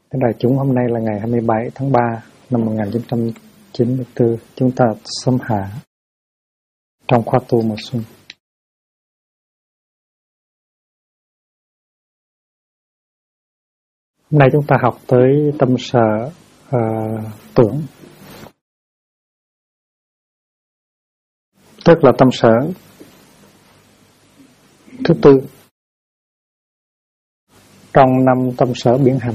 Thưa đại chúng, hôm nay là ngày 27 tháng 3 năm 1994, chúng ta xâm hạ trong khóa tu mùa xuân. Hôm nay chúng ta học tới tâm sở tưởng, tức là tâm sở thứ tư trong 5 tâm sở biến hành.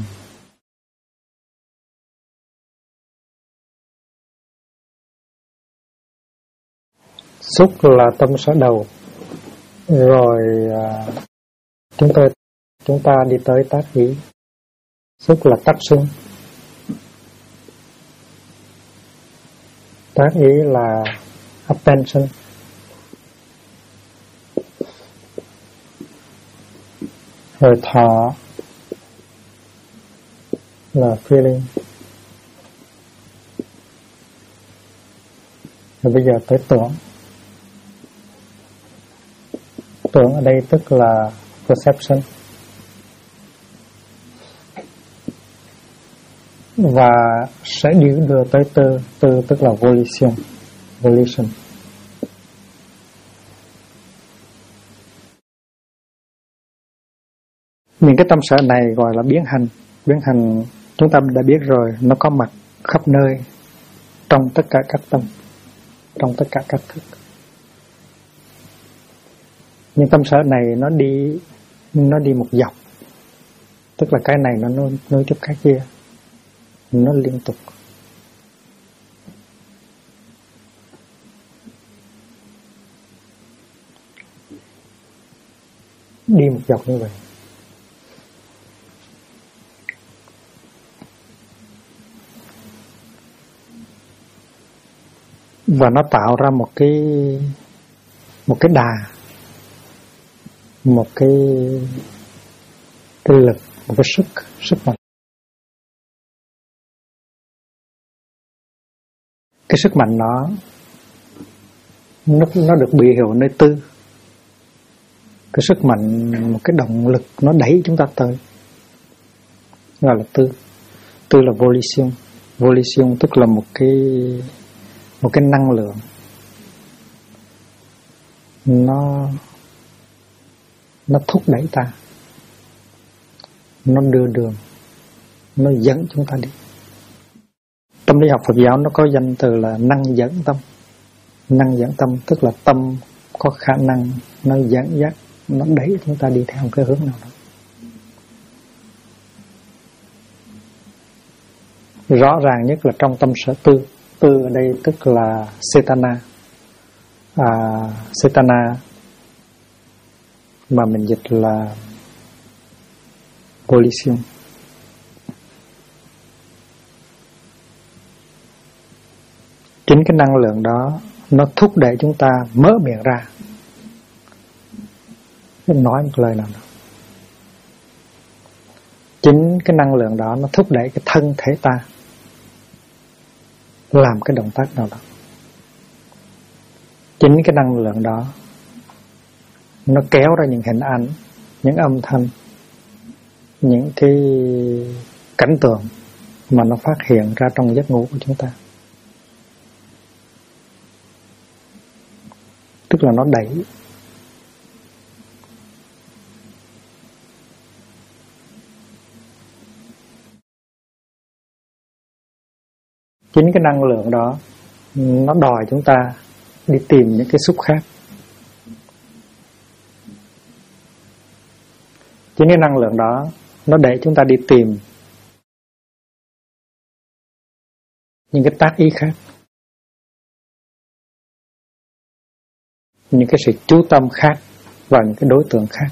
Xúc là tâm sở đầu, rồi chúng ta đi tới tác ý. Xúc là tác xưng, tác ý là attention, rồi thọ là feeling. Rồi bây giờ tới tưởng. Tưởng ở đây tức là perception. Và sẽ đưa tới tư tức là volition. Những cái tâm sở này gọi là biến hành. Biến hành chúng ta đã biết rồi, nó có mặt khắp nơi trong tất cả các tâm, trong tất cả các thức. Nhưng tâm sở này nó đi một dọc, tức là cái này nó nối tiếp cái kia, nó liên tục. Đi một dọc như vậy. Và nó tạo ra một cái đà, một cái lực, một cái sức mạnh. Cái sức mạnh nó được biểu hiện nơi tư. Cái sức mạnh, một cái động lực nó đẩy chúng ta tới, gọi là tư. Tư là volition tức là một cái năng lượng, nó thúc đẩy ta, nó đưa đường, nó dẫn chúng ta đi. Tâm lý học Phật giáo nó có danh từ là năng dẫn tâm. Năng dẫn tâm tức là tâm có khả năng nó dẫn dắt, nó đẩy chúng ta đi theo một cái hướng nào đó. Rõ ràng nhất là trong tâm sở tư. Tư ở đây tức là Cetana. Cetana mà mình dịch là volition. Chính cái năng lượng đó nó thúc đẩy chúng ta mở miệng ra, nói một lời nào đó. Chính cái năng lượng đó nó thúc đẩy cái thân thể ta làm cái động tác nào đó. Chính cái năng lượng đó nó kéo ra những hình ảnh, những âm thanh, những cái cảnh tượng mà nó phát hiện ra trong giấc ngủ của chúng ta. Tức là nó đẩy. Chính cái năng lượng đó nó đòi chúng ta đi tìm những cái xúc khác. Chính cái năng lượng đó nó đẩy chúng ta đi tìm những cái tác ý khác, những cái sự chú tâm khác và những cái đối tượng khác.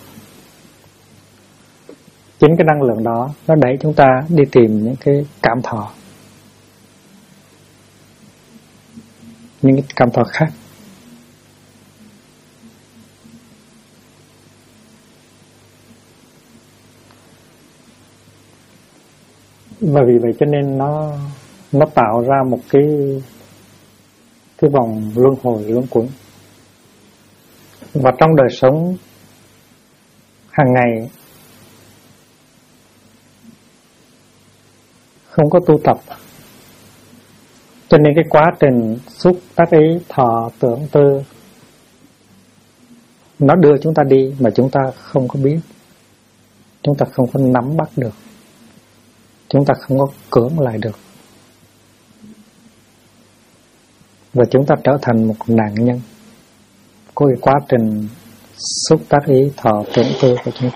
Chính cái năng lượng đó nó đẩy chúng ta đi tìm những cái cảm thọ, những cái cảm thọ khác. Và vì vậy cho nên nó tạo ra một cái vòng luân hồi luẩn quẩn. Và trong đời sống hàng ngày không có tu tập. Cho nên cái quá trình xúc tác ý thọ tưởng tư nó đưa chúng ta đi mà chúng ta không có biết, chúng ta không có nắm bắt được, chúng ta không có cưỡng lại được, và chúng ta trở thành một nạn nhân của cái quá trình xúc tác ý thọ tưởng tư của chúng ta.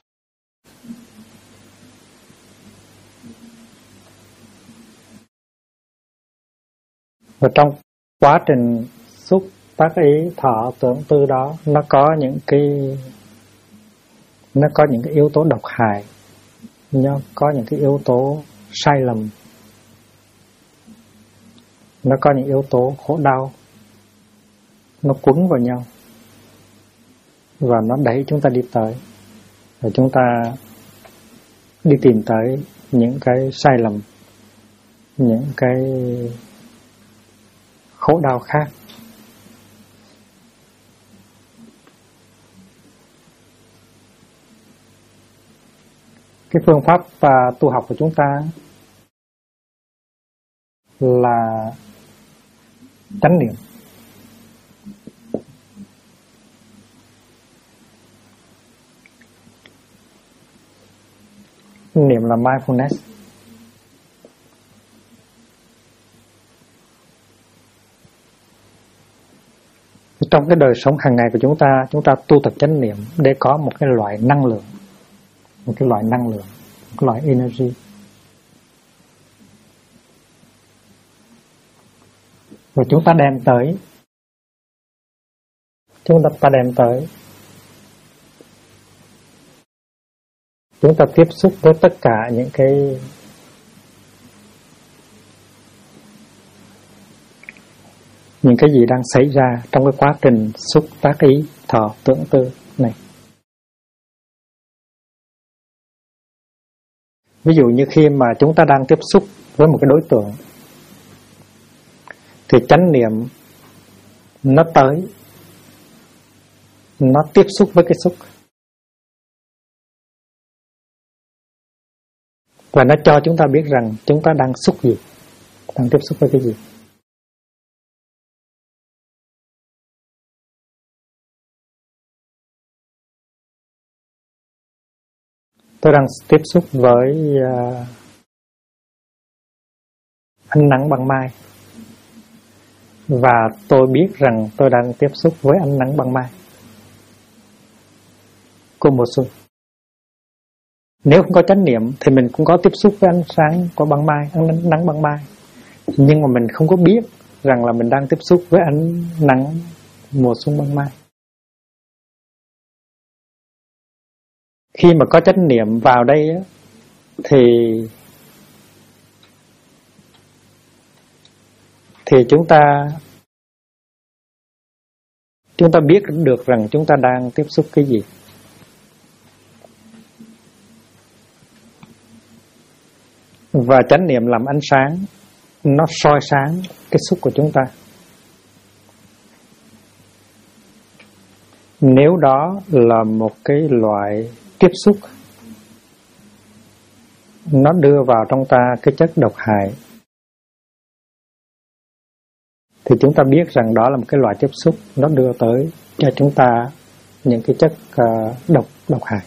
Và trong quá trình xúc tác ý thọ tưởng tư đó, nó có những cái yếu tố độc hại, nó có những cái yếu tố sai lầm, nó có những yếu tố khổ đau, nó quấn vào nhau và nó đẩy chúng ta đi tới, và chúng ta đi tìm tới những cái sai lầm, những cái khổ đau khác. Cái phương pháp tu học của chúng ta là chánh niệm. Niệm là mindfulness. Trong cái đời sống hàng ngày của chúng ta tu tập chánh niệm để có một cái loại năng lượng, một cái loại energy. Rồi chúng ta đem tới, chúng ta tiếp xúc với tất cả những cái gì đang xảy ra trong cái quá trình xúc tác ý thọ tưởng tư này. Ví dụ như khi mà chúng ta đang tiếp xúc với một cái đối tượng thì chánh niệm nó tới, nó tiếp xúc với cái xúc và nó cho chúng ta biết rằng chúng ta đang xúc gì, đang tiếp xúc với cái gì. Tôi đang tiếp xúc với ánh nắng ban mai, và tôi biết rằng tôi đang tiếp xúc với ánh nắng ban mai của mùa xuân. Nếu không có chánh niệm thì mình cũng có tiếp xúc với ánh sáng của ban mai, ánh nắng ban mai, nhưng mà mình không có biết rằng là mình đang tiếp xúc với ánh nắng mùa xuân ban mai. Khi mà có chánh niệm vào đây á, thì chúng ta biết được rằng chúng ta đang tiếp xúc cái gì. Và chánh niệm làm ánh sáng, nó soi sáng cái xúc của chúng ta. Nếu đó là một cái loại tiếp xúc, nó đưa vào trong ta cái chất độc hại, thì chúng ta biết rằng đó là một cái loại tiếp xúc, nó đưa tới cho chúng ta những cái chất độc hại.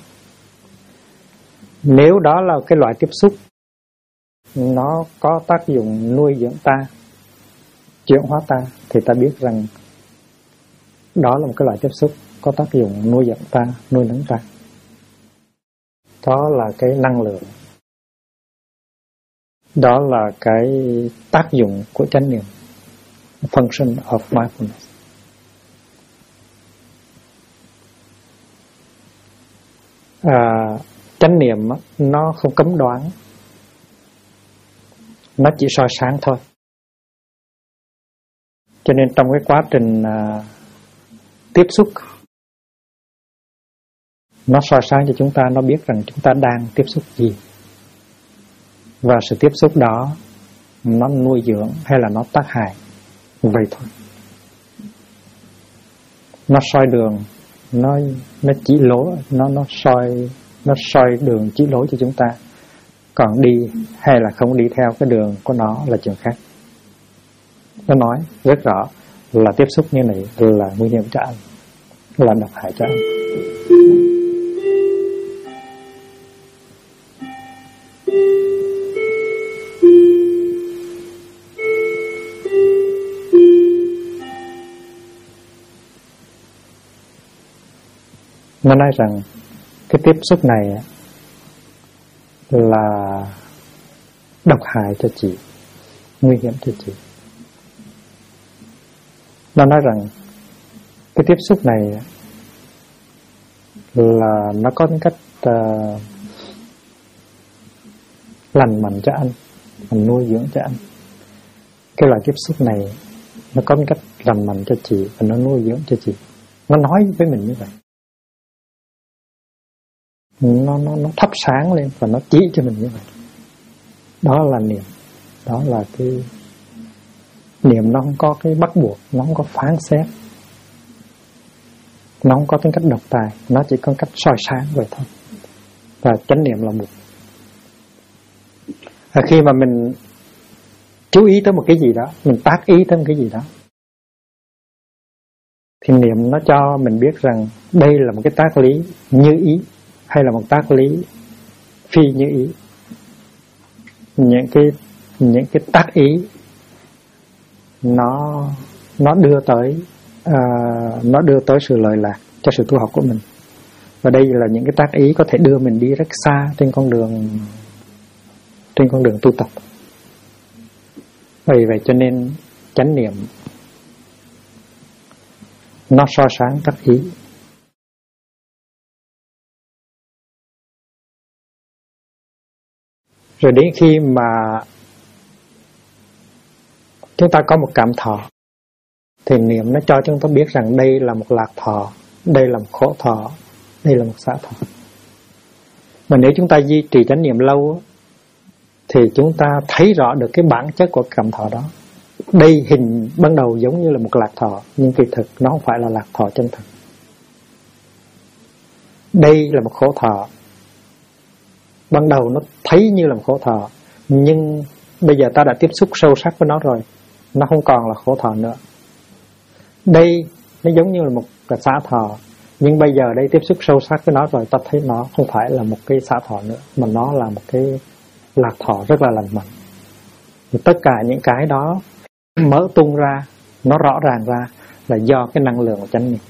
Nếu đó là cái loại tiếp xúc nó có tác dụng nuôi dưỡng ta, chuyển hóa ta, thì ta biết rằng đó là một cái loại tiếp xúc có tác dụng nuôi dưỡng ta, nuôi nấng ta. Đó là cái năng lượng, đó là cái tác dụng của chánh niệm, function of mindfulness. Chánh niệm nó không cấm đoán, nó chỉ soi sáng thôi. Cho nên trong cái quá trình tiếp xúc, nó soi sáng cho chúng ta, nó biết rằng chúng ta đang tiếp xúc gì, và sự tiếp xúc đó nó nuôi dưỡng hay là nó tác hại, vậy thôi. Nó soi đường, nó chỉ lối, nó soi đường chỉ lối cho chúng ta. Còn đi hay là không đi theo cái đường của nó là chuyện khác. Nó nói rất rõ là tiếp xúc như này là nguy hiểm cho anh, là độc hại cho anh. Nó nói rằng cái tiếp xúc này là độc hại cho chị, nguy hiểm cho chị. Nó nói rằng cái tiếp xúc này là nó có cách lành mạnh cho anh, nuôi dưỡng cho anh. Cái loại tiếp xúc này nó có cách lành mạnh cho chị và nó nuôi dưỡng cho chị. Nó nói với mình như vậy. Nó thắp sáng lên và nó chỉ cho mình như vậy. Đó là niệm. Đó là cái niệm, nó không có cái bắt buộc, nó không có phán xét, nó không có tính cách độc tài, nó chỉ có cách soi sáng vậy thôi. Và chánh niệm là một. Khi mà mình chú ý tới một cái gì đó, mình tác ý tới một cái gì đó, thì niệm nó cho mình biết rằng đây là một cái tác lý như ý hay là một tác lý phi như ý. Những cái tác ý nó đưa tới sự lợi lạc cho sự tu học của mình. Và đây là những cái tác ý có thể đưa mình đi rất xa trên con đường tu tập. Vì vậy cho nên chánh niệm nó soi sáng tác ý. Rồi đến khi mà chúng ta có một cảm thọ, thì niệm nó cho chúng ta biết rằng đây là một lạc thọ, đây là một khổ thọ, đây là một xả thọ. Mà nếu chúng ta duy trì chánh niệm lâu thì chúng ta thấy rõ được cái bản chất của cảm thọ đó. Đây hình ban đầu giống như là một lạc thọ, nhưng kỳ thực nó không phải là lạc thọ chân thật. Đây là một khổ thọ, ban đầu nó thấy như là một khổ thọ, nhưng bây giờ ta đã tiếp xúc sâu sắc với nó rồi, nó không còn là khổ thọ nữa. Đây nó giống như là một cái xả thọ, nhưng bây giờ đây tiếp xúc sâu sắc với nó rồi, ta thấy nó không phải là một cái xả thọ nữa, mà nó là một cái lạc thọ rất là lành mạnh. Thì tất cả những cái đó mở tung ra, nó rõ ràng ra là do cái năng lượng của chánh niệm.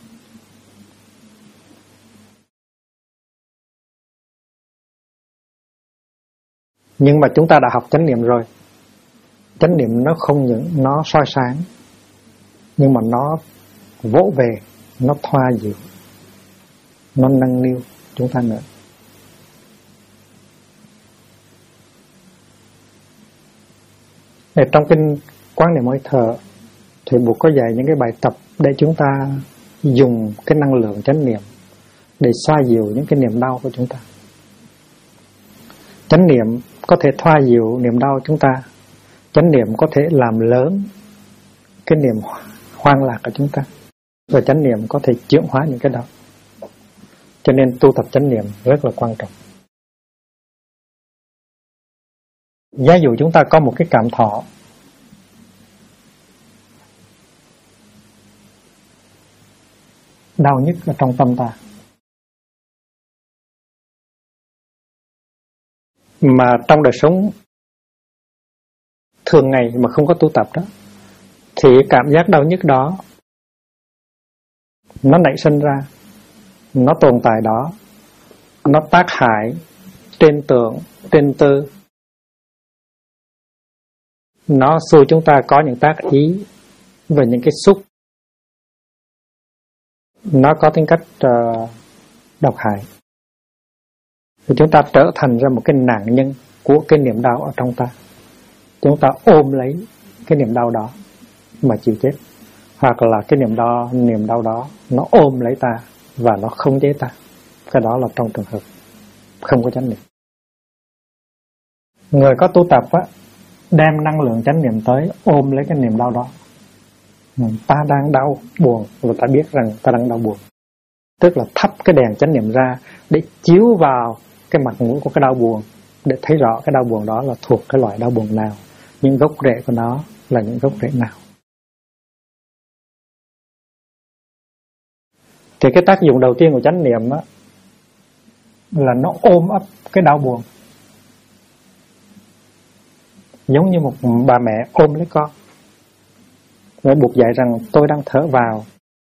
Nhưng mà chúng ta đã học chánh niệm rồi. Chánh niệm nó không những nó soi sáng, nhưng mà nó vỗ về, nó thoa dịu, nó nâng niu chúng ta nữa. Trong kinh Quán Niệm Hơi Thở thì Bụt có dạy những cái bài tập để chúng ta dùng cái năng lượng chánh niệm để xoa dịu những cái niềm đau của chúng ta. Chánh niệm có thể thoa dịu niềm đau chúng ta. Chánh niệm có thể làm lớn cái niềm hoang lạc của chúng ta. Và chánh niệm có thể chuyển hóa những cái đó. Cho nên tu tập chánh niệm rất là quan trọng. Giả dụ chúng ta có một cái cảm thọ, đau nhức ở trong tâm ta, mà trong đời sống thường ngày mà không có tu tập đó, thì cảm giác đau nhức đó nó nảy sinh ra, nó tồn tại đó, nó tác hại trên tưởng, trên tư, nó xui chúng ta có những tác ý và những cái xúc nó có tính cách độc hại. Thì chúng ta trở thành ra một cái nạn nhân của cái niềm đau ở trong ta. Chúng ta ôm lấy cái niềm đau đó mà chịu chết. Hoặc là cái niềm đau đó nó ôm lấy ta và nó không chế ta. Cái đó là trong trường hợp không có chánh niệm. Người có tu tập á, đem năng lượng chánh niệm tới ôm lấy cái niềm đau đó. Ta đang đau buồn và ta biết rằng ta đang đau buồn. Tức là thắp cái đèn chánh niệm ra để chiếu vào cái mặt mũi của cái đau buồn để thấy rõ cái đau buồn đó là thuộc cái loại đau buồn nào, những gốc rễ của nó là những gốc rễ nào. Thì cái tác dụng đầu tiên của chánh niệm á, là nó ôm ấp cái đau buồn, giống như một bà mẹ ôm lấy con, để buộc dạy rằng tôi đang thở vào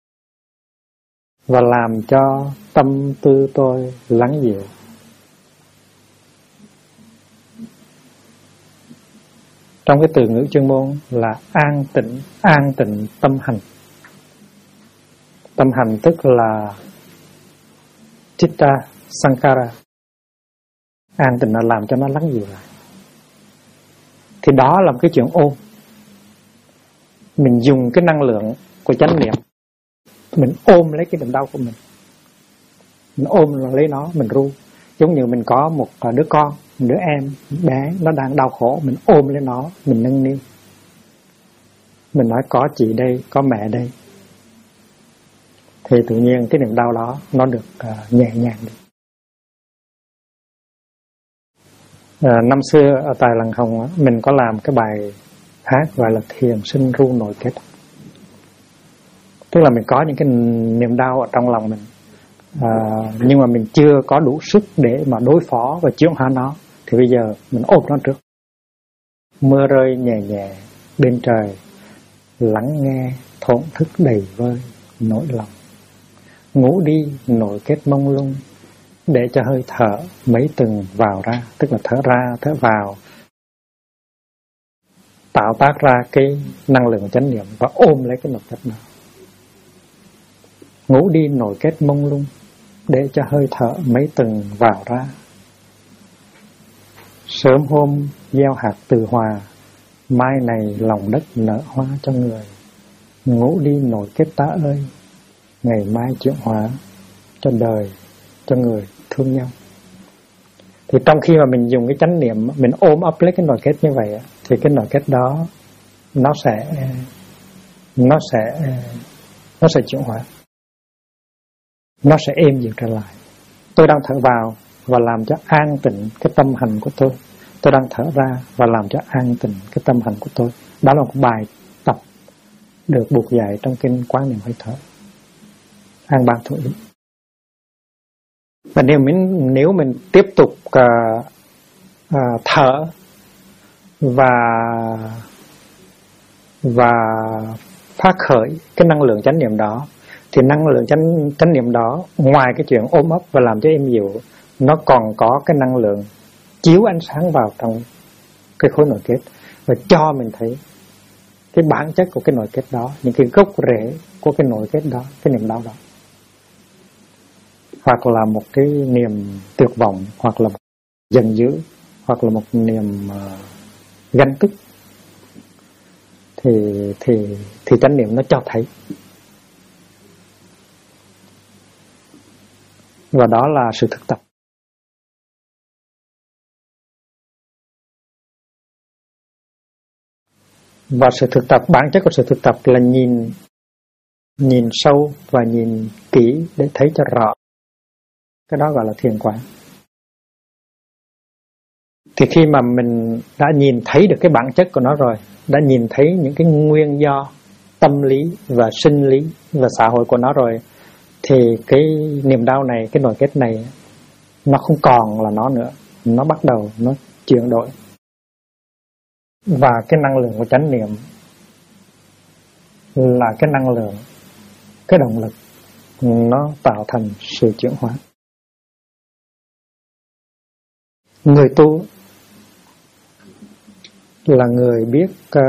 và làm cho tâm tư tôi lắng dịu. Trong cái từ ngữ chuyên môn là an tịnh tâm hành. Tâm hành tức là Chitta Sankara. An tịnh là làm cho nó lắng dịu lại. Thì đó là một cái chuyện ôm. Mình dùng cái năng lượng của chánh niệm, mình ôm lấy cái niềm đau của mình. Mình ôm lấy nó, mình ru. Giống như mình có một đứa con, một đứa em bé, nó đang đau khổ, mình ôm lấy nó, mình nâng niu. Mình nói có chị đây, có mẹ đây. Thì tự nhiên cái niềm đau đó nó được nhẹ nhàng đi. Năm xưa ở tại Làng Hồng mình có làm cái bài hát gọi là thiền sinh ru nội kết. Tức là mình có những cái niềm đau ở trong lòng mình, nhưng mà mình chưa có đủ sức để mà đối phó và chuyển hóa nó. Thì bây giờ mình ôm nó trước. Mưa rơi nhẹ nhẹ bên trời, lắng nghe thổn thức đầy vơi nỗi lòng. Ngủ đi nội kết mông lung, để cho hơi thở mấy từng vào ra, tức là thở ra thở vào, tạo tác ra cái năng lượng chánh niệm và ôm lấy cái nội kết đó. Ngủ đi nội kết mông lung, để cho hơi thở mấy từng vào ra. Sớm hôm gieo hạt từ hòa, mai này lòng đất nở hoa cho người. Ngủ đi nội kết ta ơi, ngày mai chuyển hóa cho đời, cho người thương nhau. Thì trong khi mà mình dùng cái chánh niệm, mình ôm ấp lấy cái nội kết như vậy, thì cái nội kết đó nó sẽ chuyển hóa, nó sẽ êm dịu trở lại. Tôi đang thở vào và làm cho an tịnh cái tâm hành của tôi. Tôi đang thở ra và làm cho an tịnh cái tâm hành của tôi. Đó là một bài tập được buộc dạy trong kinh Quán Niệm Hơi Thở, An Bang Thủ Ý. Và nếu mình tiếp tục thở và phát khởi cái năng lượng chánh niệm đó, thì năng lượng chánh niệm đó, ngoài cái chuyện ôm ấp và làm cho êm dịu, nó còn có cái năng lượng chiếu ánh sáng vào trong cái khối nội kết và cho mình thấy cái bản chất của cái nội kết đó, những cái gốc rễ của cái nội kết đó, cái niềm đau đó. Hoặc là một cái niềm tuyệt vọng, hoặc là giận dữ, hoặc là một niềm ganh tức, thì chánh niệm nó cho thấy. Và đó là sự thực tập. Và sự thực tập, bản chất của sự thực tập là nhìn sâu và nhìn kỹ để thấy cho rõ. Cái đó gọi là thiền quán. Thì khi mà mình đã nhìn thấy được cái bản chất của nó rồi, đã nhìn thấy những cái nguyên do tâm lý và sinh lý và xã hội của nó rồi, thì cái niềm đau này, cái nội kết này, nó không còn là nó nữa. Nó bắt đầu, nó chuyển đổi. Và cái năng lượng của chánh niệm là cái năng lượng, cái động lực, nó tạo thành sự chuyển hóa. Người tu là người biết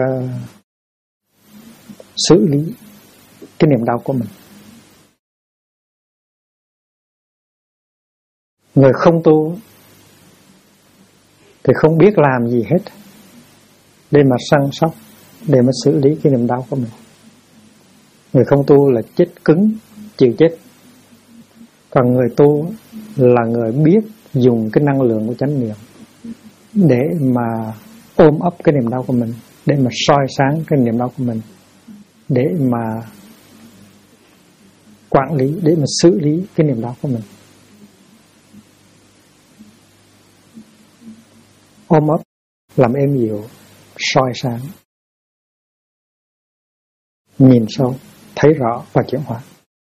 xử lý cái niềm đau của mình. Người không tu thì không biết làm gì hết để mà săn sóc, để mà xử lý cái niềm đau của mình. Người không tu là chết cứng, chịu chết. Còn người tu là người biết dùng cái năng lượng của chánh niệm để mà ôm ấp cái niềm đau của mình, để mà soi sáng cái niềm đau của mình, để mà quản lý, để mà xử lý cái niềm đau của mình. ôm ấp, làm êm dịu, soi sáng, nhìn sâu, thấy rõ và chuyển hóa.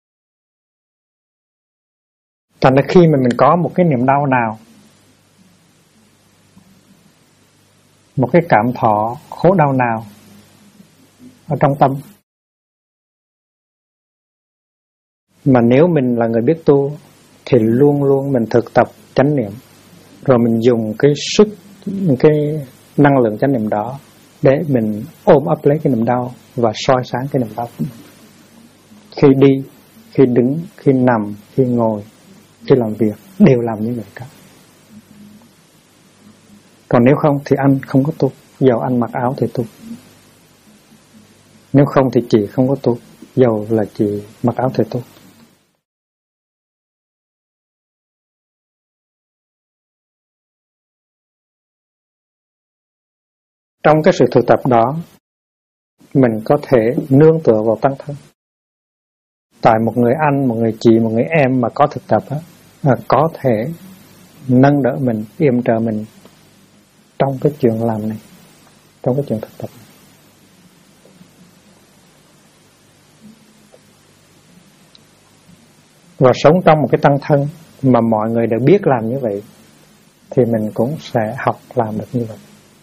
Thành ra khi mà mình có một cái niềm đau nào, một cái cảm thọ khổ đau nào ở trong tâm, mà nếu mình là người biết tu thì luôn luôn mình thực tập chánh niệm, rồi mình dùng cái sức, cái năng lượng chánh niệm đó để mình ôm ấp lấy cái niềm đau và soi sáng cái niềm đau của mình. Khi đi, khi đứng, khi nằm, khi ngồi, khi làm việc đều làm như vậy cả. Còn nếu không thì anh không có tu, dầu anh mặc áo thì tu. Nếu không thì chị không có tu, dầu là chị mặc áo thì tu. Trong cái sự thực tập đó, mình có thể nương tựa vào tăng thân. Tại một người anh, một người chị, một người em mà có thực tập á, có thể nâng đỡ mình, yểm trợ mình trong cái chuyện làm này, trong cái chuyện thực tập này. Và sống trong một cái tăng thân mà mọi người đều biết làm như vậy thì mình cũng sẽ học làm được như vậy.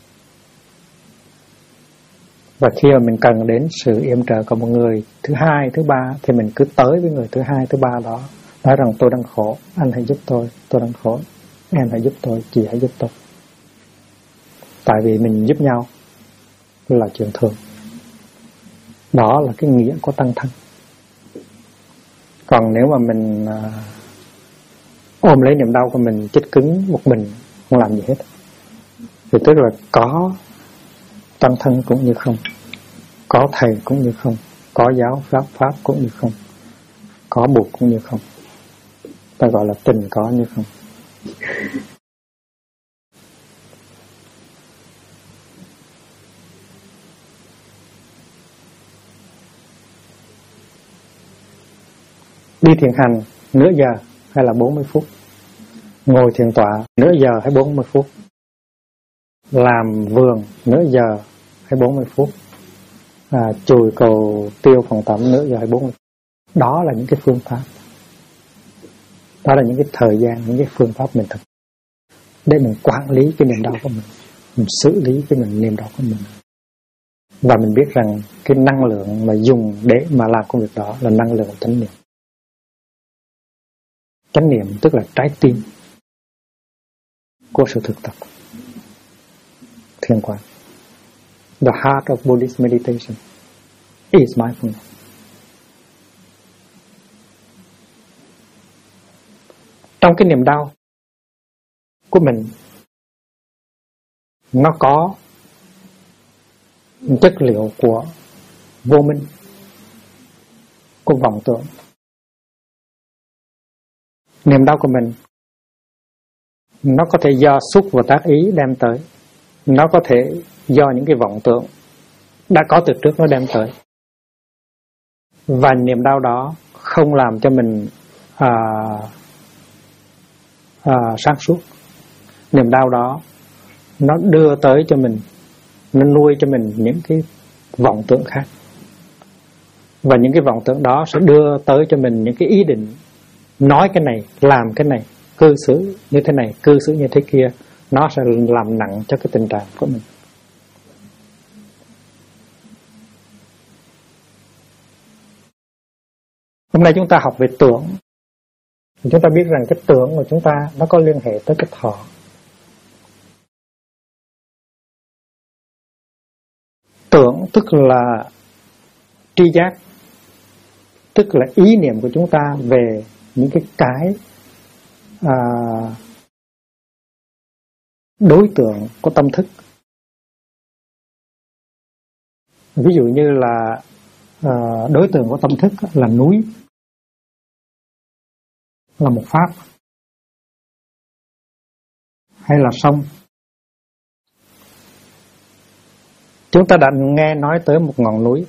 Và khi mà mình cần đến sự yểm trợ của một người thứ hai, thứ ba thì mình cứ tới với người thứ hai, thứ ba đó, nói rằng tôi đang khổ, anh hãy giúp tôi đang khổ, em hãy giúp tôi, chị hãy giúp tôi. Tại vì mình giúp nhau là chuyện thường. Đó là cái nghĩa của tăng thân. Còn nếu mà mình ôm lấy niềm đau của mình, chết cứng một mình, không làm gì hết, thì tức là có tăng thân cũng như không, có thầy cũng như không, có giáo pháp cũng như không, có buộc cũng như không. Ta gọi là tình có như không. Đi thiền hành nửa giờ hay là 40 phút, ngồi thiền tọa nửa giờ hay 40 phút, làm vườn nửa giờ hay 40 phút, chùi cầu tiêu phòng tắm nửa giờ hay 40 phút. Đó là những cái phương pháp, đó là những cái thời gian, những cái phương pháp mình thực để mình quản lý cái niềm đau của mình xử lý cái niềm đau của mình. Và mình biết rằng cái năng lượng mà dùng để mà làm công việc đó là năng lượng chánh niệm. Chánh niệm tức là trái tim của sự thực tập thiền quán. The heart of Buddhist meditation is mindfulness. Trong cái niềm đau của mình, nó có chất liệu của vô minh, của vọng tưởng. Niềm đau của mình nó có thể do xúc và tác ý đem tới, nó có thể do những cái vọng tưởng đã có từ trước nó đem tới. Và niềm đau đó không làm cho mình sáng suốt. Niềm đau đó nó đưa tới cho mình, nó nuôi cho mình những cái vọng tưởng khác. Và những cái vọng tưởng đó sẽ đưa tới cho mình những cái ý định nói cái này, làm cái này, cư xử như thế này, cư xử như thế kia. Nó sẽ làm nặng cho cái tình trạng của mình. Hôm nay chúng ta học về tưởng. Chúng ta biết rằng cái tưởng của chúng ta nó có liên hệ tới cái thọ. Tưởng tức là tri giác, tức là ý niệm của chúng ta về những cái đối tượng của tâm thức. Ví dụ như là đối tượng của tâm thức là núi, là một pháp, hay là sông. Chúng ta đã nghe nói tới một ngọn núi.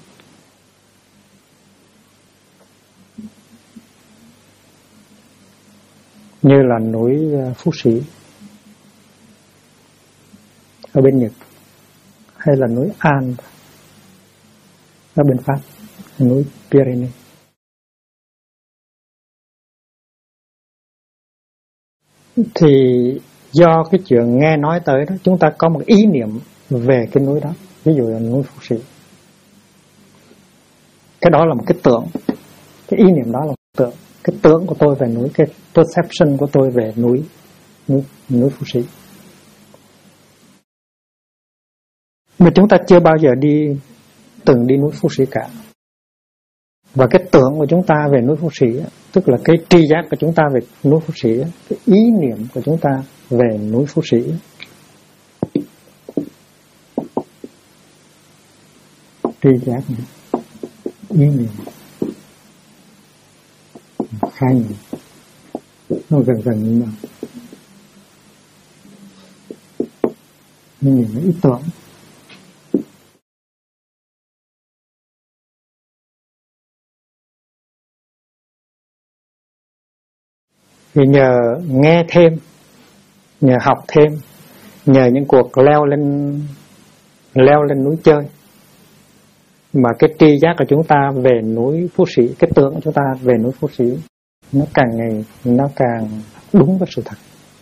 Như là núi Phú Sĩ, ở bên Nhật, hay là núi An ở bên Pháp, núi Pyrenees. Thì do cái chuyện nghe nói tới đó, chúng ta có một ý niệm về cái núi đó, ví dụ là núi Phú Sĩ. Cái đó là một cái tưởng, cái ý niệm đó là một tưởng. Cái tưởng của tôi về núi, cái perception của tôi về núi Phú Sĩ. Mà chúng ta chưa bao giờ từng đi núi Phú Sĩ cả. Và cái tưởng của chúng ta về núi Phú Sĩ, tức là cái tri giác của chúng ta về núi Phú Sĩ, cái ý niệm của chúng ta về núi Phú Sĩ, tri giác này, ý niệm, khai niệm, nó gần như nhau. Ý niệm là ý tưởng. Thì nhờ nghe thêm, nhờ học thêm, nhờ những cuộc leo lên núi chơi, mà cái tri giác của chúng ta về núi Phú Sĩ, cái tưởng của chúng ta về núi Phú Sĩ, nó càng đúng với sự thật.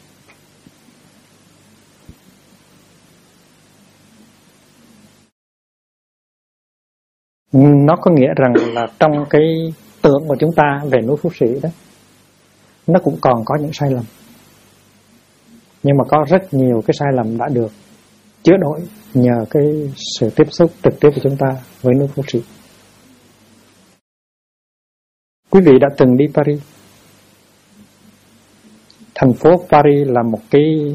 Nó có nghĩa rằng là trong cái tưởng của chúng ta về núi Phú Sĩ đó, nó cũng còn có những sai lầm, nhưng mà có rất nhiều cái sai lầm đã được chữa đổi nhờ cái sự tiếp xúc trực tiếp của chúng ta với núi Phú Sĩ. Quý vị đã từng đi Paris. Thành phố Paris là một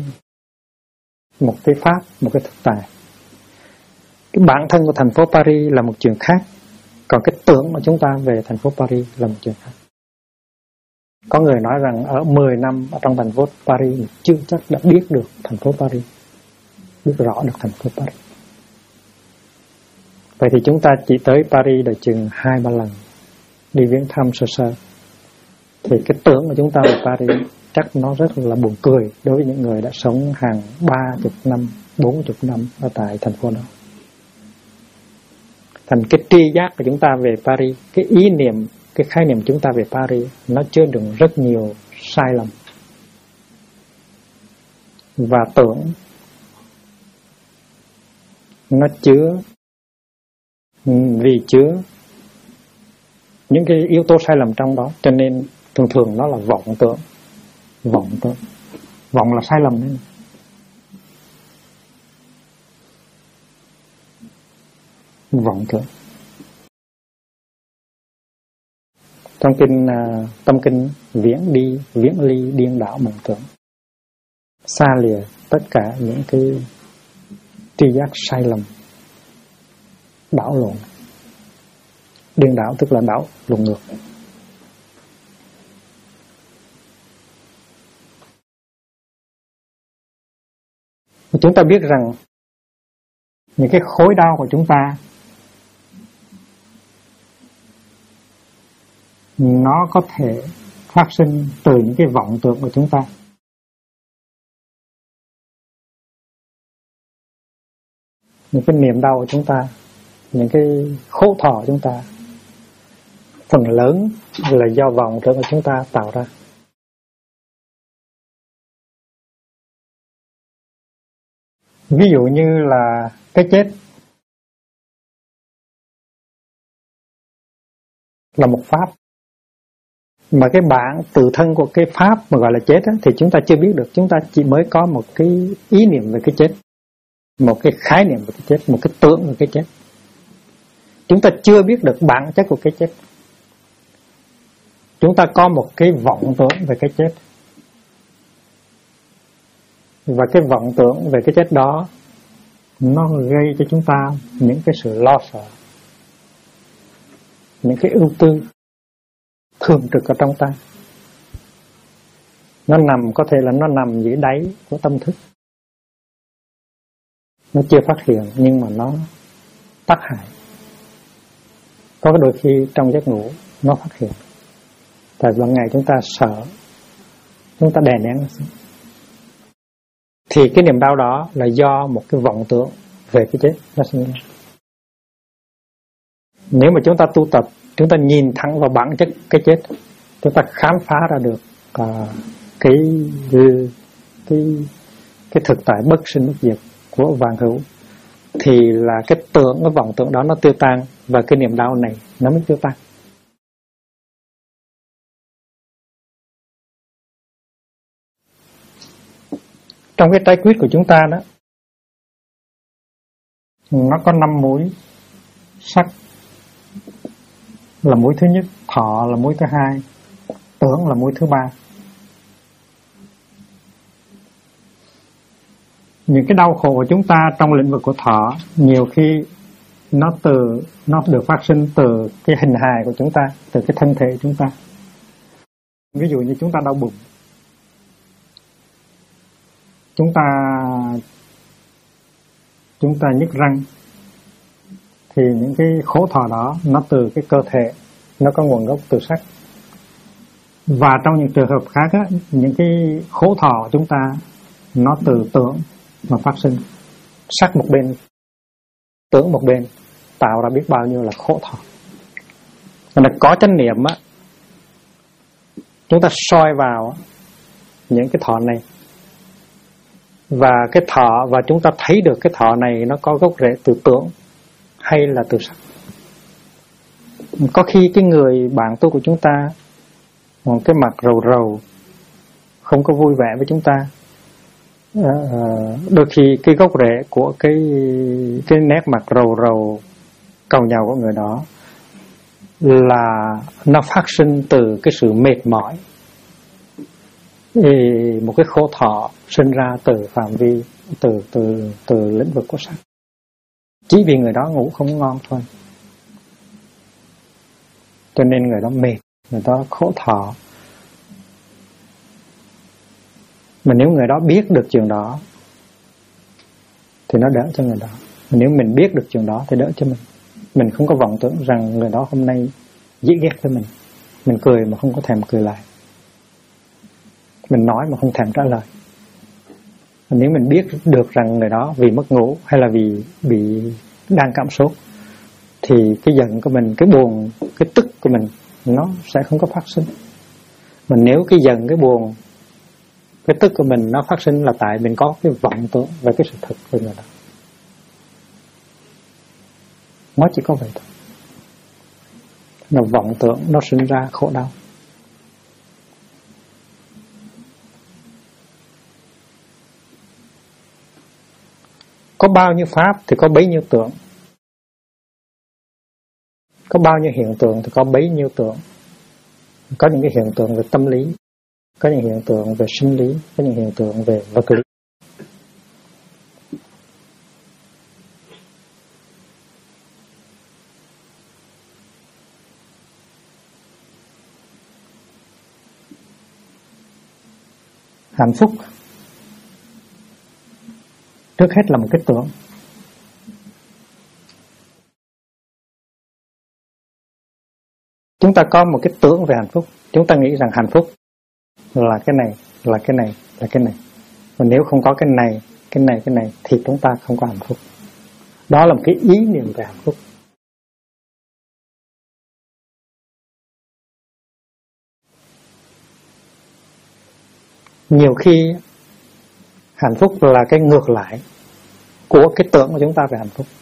cái pháp, một cái thực tại. Cái bản thân của thành phố Paris là một chuyện khác, còn cái tưởng của chúng ta về thành phố Paris là một chuyện khác. Có người nói rằng ở 10 năm ở trong thành phố Paris chưa chắc đã biết được thành phố Paris, biết rõ được thành phố Paris. Vậy thì chúng ta chỉ tới Paris được chừng 2-3 lần, đi viếng thăm sơ sơ. Thì cái tưởng của chúng ta về Paris chắc nó rất là buồn cười đối với những người đã sống hàng 30 năm, 40 năm ở tại thành phố đó. Thành cái tri giác của chúng ta về Paris, cái ý niệm, cái khái niệm chúng ta về Paris, nó chứa đựng rất nhiều sai lầm. Và tưởng nó vì chứa những cái yếu tố sai lầm trong đó, cho nên thường nó là vọng tưởng. Vọng là sai lầm đấy. Vọng tưởng. Trong kinh tâm kinh viễn ly điên đảo mộng tưởng, xa lìa tất cả những cái tri giác sai lầm, đảo lộn. Điên đảo tức là đảo lộn ngược. Chúng ta biết rằng những cái khối đau của chúng ta nó có thể phát sinh từ những cái vọng tưởng của chúng ta. Những cái niềm đau của chúng ta, những cái khổ thọ của chúng ta, phần lớn là do vọng tưởng của chúng ta tạo ra. Ví dụ như là cái chết là một pháp, mà cái bản tự thân của cái pháp mà gọi là chết á, thì chúng ta chưa biết được. Chúng ta chỉ mới có một cái ý niệm về cái chết, một cái khái niệm về cái chết, một cái tưởng về cái chết. Chúng ta chưa biết được bản chất của cái chết. Chúng ta có một cái vọng tưởng về cái chết, và cái vọng tưởng về cái chết đó nó gây cho chúng ta những cái sự lo sợ, những cái ưu tư thường trực ở trong ta. Nó có thể là nó nằm dưới đáy của tâm thức, nó chưa phát hiện nhưng mà nó tác hại. Có đôi khi trong giấc ngủ nó phát hiện, tại ban ngày chúng ta sợ, chúng ta đè nén nó xuống. thì cái niềm đau đó là do một cái vọng tưởng về cái chết nó sinh ra. Nếu mà chúng ta tu tập, chúng ta nhìn thẳng vào bản chất cái chết, chúng ta khám phá ra được cái thực tại bất sinh bất diệt của vạn hữu, thì là cái vọng tưởng đó nó tiêu tan, và cái niềm đau này nó mới tiêu tan. Trong cái trái quýt của chúng ta đó, nó có 5 múi. Sắc là múi thứ nhất, thọ là múi thứ hai, tưởng là múi thứ ba. Những cái đau khổ của chúng ta trong lĩnh vực của thọ, nhiều khi nó được phát sinh từ cái hình hài của chúng ta, từ cái thân thể của chúng ta. Ví dụ như chúng ta đau bụng, chúng ta nhức răng, thì những cái khổ thọ đó nó từ cái cơ thể, nó có nguồn gốc từ sắc. Và trong những trường hợp khác á, những cái khổ thọ của chúng ta nó từ tưởng mà phát sinh. Sắc một bên, tưởng một bên, tạo ra biết bao nhiêu là khổ thọ. Mà có chánh niệm á, chúng ta soi vào những cái thọ này, và cái thọ, và chúng ta thấy được cái thọ này nó có gốc rễ từ tưởng hay là từ sắc. Có khi cái người bạn tu của chúng ta cái mặt rầu rầu, không có vui vẻ với chúng ta, đôi khi cái gốc rễ của cái nét mặt rầu rầu cầu nhàu của người đó là nó phát sinh từ cái sự mệt mỏi, một cái khổ thọ sinh ra từ phạm vi, từ lĩnh vực của sắc, chỉ vì người đó ngủ không ngon thôi, cho nên người đó mệt, người đó khổ thọ. Mà nếu người đó biết được chuyện đó thì nó đỡ cho người đó. Mà nếu mình biết được chuyện đó thì đỡ cho mình. Mình không có vọng tưởng rằng người đó hôm nay dễ ghét với mình. Mình cười mà không có thèm cười lại, mình nói mà không thèm trả lời. Mà nếu mình biết được rằng người đó vì mất ngủ hay là vì bị đang cảm xúc, thì cái giận của mình, cái buồn, cái tức của mình nó sẽ không có phát sinh. Mà nếu cái giận, cái buồn, cái tức của mình nó phát sinh là tại mình có cái vọng tưởng về cái sự thật của người đó. Nó chỉ có vậy thôi. Nó vọng tưởng nó sinh ra khổ đau. Có bao nhiêu pháp thì có bấy nhiêu tưởng. Có bao nhiêu hiện tượng thì có bấy nhiêu tưởng. Có những cái hiện tượng về tâm lý, có những hiện tượng về sinh lý, có những hiện tượng về vật lý. Hạnh phúc trước hết là một cái tưởng. Chúng ta có một cái tưởng về hạnh phúc. Chúng ta nghĩ rằng hạnh phúc là cái này, là cái này, là cái này. Và nếu không có cái này, cái này, cái này thì chúng ta không có hạnh phúc. Đó là một cái ý niệm về hạnh phúc. Nhiều khi hạnh phúc là cái ngược lại của cái tưởng của chúng ta về hạnh phúc.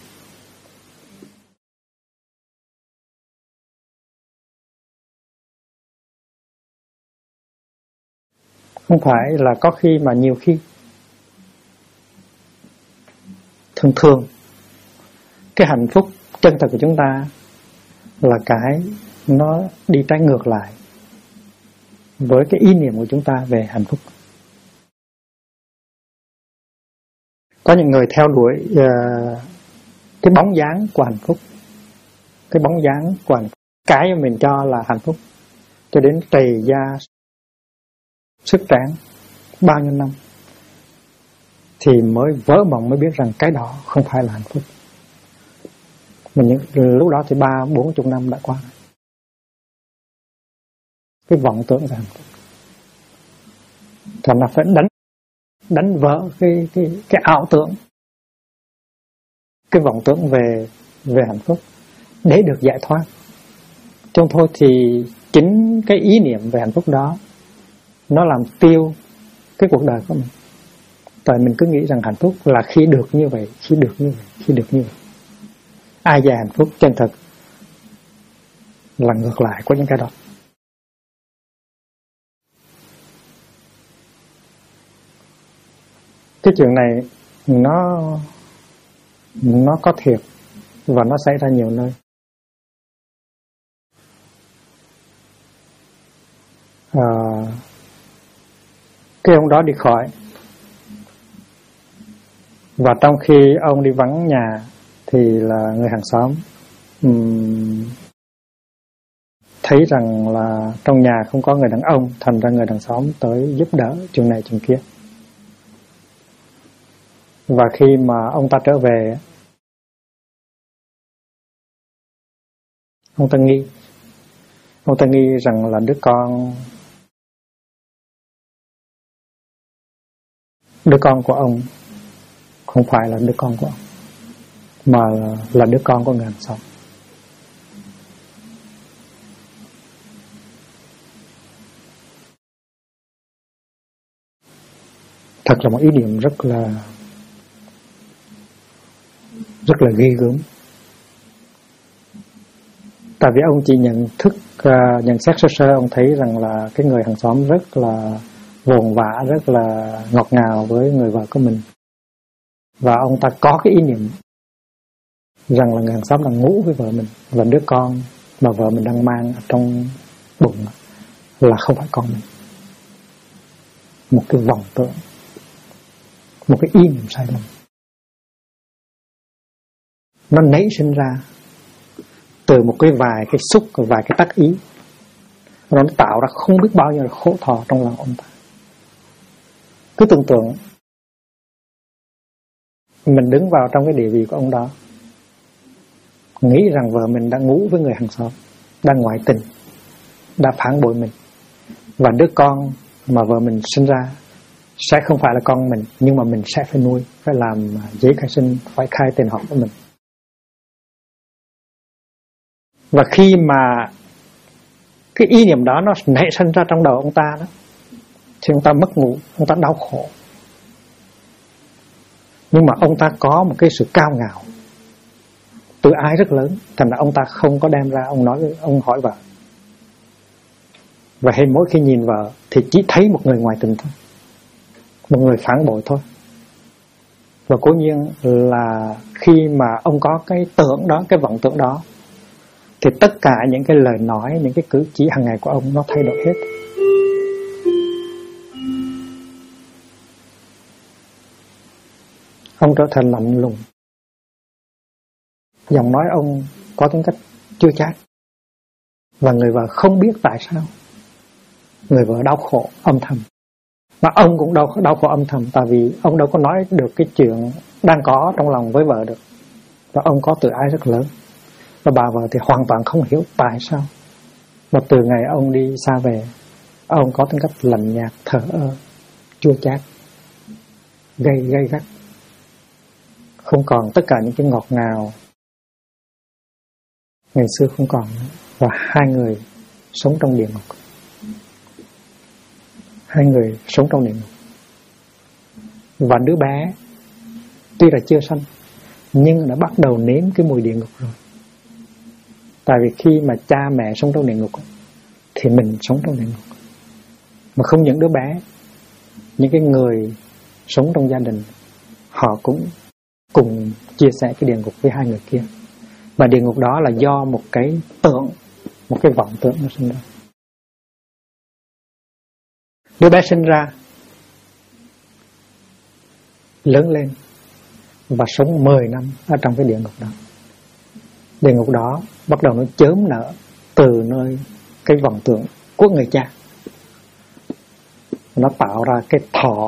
Không phải là có khi, mà nhiều khi. Thường cái hạnh phúc chân thật của chúng ta là cái nó đi trái ngược lại với cái ý niệm của chúng ta về hạnh phúc. Có những người theo đuổi cái bóng dáng của hạnh phúc, cái bóng dáng của hạnh phúc, cái mà mình cho là hạnh phúc, cho đến trầy da sức tráng bao nhiêu năm thì mới vỡ mộng, mới biết rằng cái đó không phải là hạnh phúc. Mà những lúc đó thì 30-40 năm đã qua. Cái vọng tưởng về hạnh phúc, thành là phải đánh đánh vỡ cái ảo tưởng, cái vọng tưởng về hạnh phúc để được giải thoát. Trong thôi thì chính cái ý niệm về hạnh phúc đó nó làm tiêu cái cuộc đời của mình. Tại mình cứ nghĩ rằng hạnh phúc là khi được như vậy, khi được như vậy, khi được như vậy. Ai dè hạnh phúc chân thật là ngược lại của những cái đó. Cái chuyện này nó có thiệt và nó xảy ra nhiều nơi. Cái ông đó đi khỏi, và trong khi ông đi vắng nhà thì là người hàng xóm thấy rằng là trong nhà không có người đàn ông, thành ra người hàng xóm tới giúp đỡ chuyện này chuyện kia. Và khi mà ông ta trở về, ông ta nghi rằng là đứa con của ông không phải là đứa con của ông, mà là đứa con của người hàng xóm. Thật là một ý niệm rất là ghê gớm. Tại vì ông chỉ nhận xét sơ sơ, ông thấy rằng là cái người hàng xóm rất là vồn vã, rất là ngọt ngào với người vợ của mình. Và ông ta có cái ý niệm rằng là người hàng xóm đang ngủ với vợ mình, và đứa con mà vợ mình đang mang ở trong bụng là không phải con mình. Một cái vọng tưởng, một cái ý niệm sai lầm, nó nảy sinh ra từ một vài cái xúc, vài cái tác ý, nó tạo ra không biết bao nhiêu là khổ thọ trong lòng ông ta. Cứ tưởng tượng mình đứng vào trong cái địa vị của ông đó, nghĩ rằng vợ mình đã ngủ với người hàng xóm, đang ngoại tình, đã phản bội mình, và đứa con mà vợ mình sinh ra sẽ không phải là con mình, nhưng mà mình sẽ phải nuôi, phải làm giấy khai sinh, phải khai tên họ của mình. Và khi mà cái ý niệm đó nó nảy sinh ra trong đầu ông ta đó, thì ông ta mất ngủ, ông ta đau khổ. Nhưng mà ông ta có một cái sự cao ngạo, tự ái rất lớn, thành ra ông ta không có đem ra ông hỏi vợ. Và mỗi khi nhìn vợ thì chỉ thấy một người ngoại tình thôi, một người phản bội thôi. Và cố nhiên là khi mà ông có cái tưởng đó, cái vọng tưởng đó, thì tất cả những cái lời nói, những cái cử chỉ hàng ngày của ông nó thay đổi hết. Ông trở thành lạnh lùng, giọng nói ông có tính cách chua chát, và người vợ không biết tại sao người vợ đau khổ âm thầm. Mà ông cũng đau khổ âm thầm, tại vì ông đâu có nói được cái chuyện đang có trong lòng với vợ được. Và ông có tự ái rất lớn. Và bà vợ thì hoàn toàn không hiểu tại sao. Và từ ngày ông đi xa về, ông có tính cách lạnh nhạt, thờ ơ, chua chát, gây gắt, không còn tất cả những cái ngọt ngào ngày xưa, không còn nữa. Và hai người sống trong địa ngục. Hai người sống trong địa ngục. Và đứa bé tuy là chưa sanh, nhưng đã bắt đầu nếm cái mùi địa ngục rồi. Tại vì khi mà cha mẹ sống trong địa ngục thì mình sống trong địa ngục. Mà không những đứa bé, những cái người sống trong gia đình, họ cũng cùng chia sẻ cái địa ngục với hai người kia. Và địa ngục đó là do một cái tưởng, một cái vọng tưởng nó sinh ra. Đứa bé sinh ra, lớn lên và sống 10 năm ở trong cái địa ngục đó. Địa ngục đó bắt đầu nó chớm nở từ nơi cái vọng tưởng của người cha. Nó tạo ra cái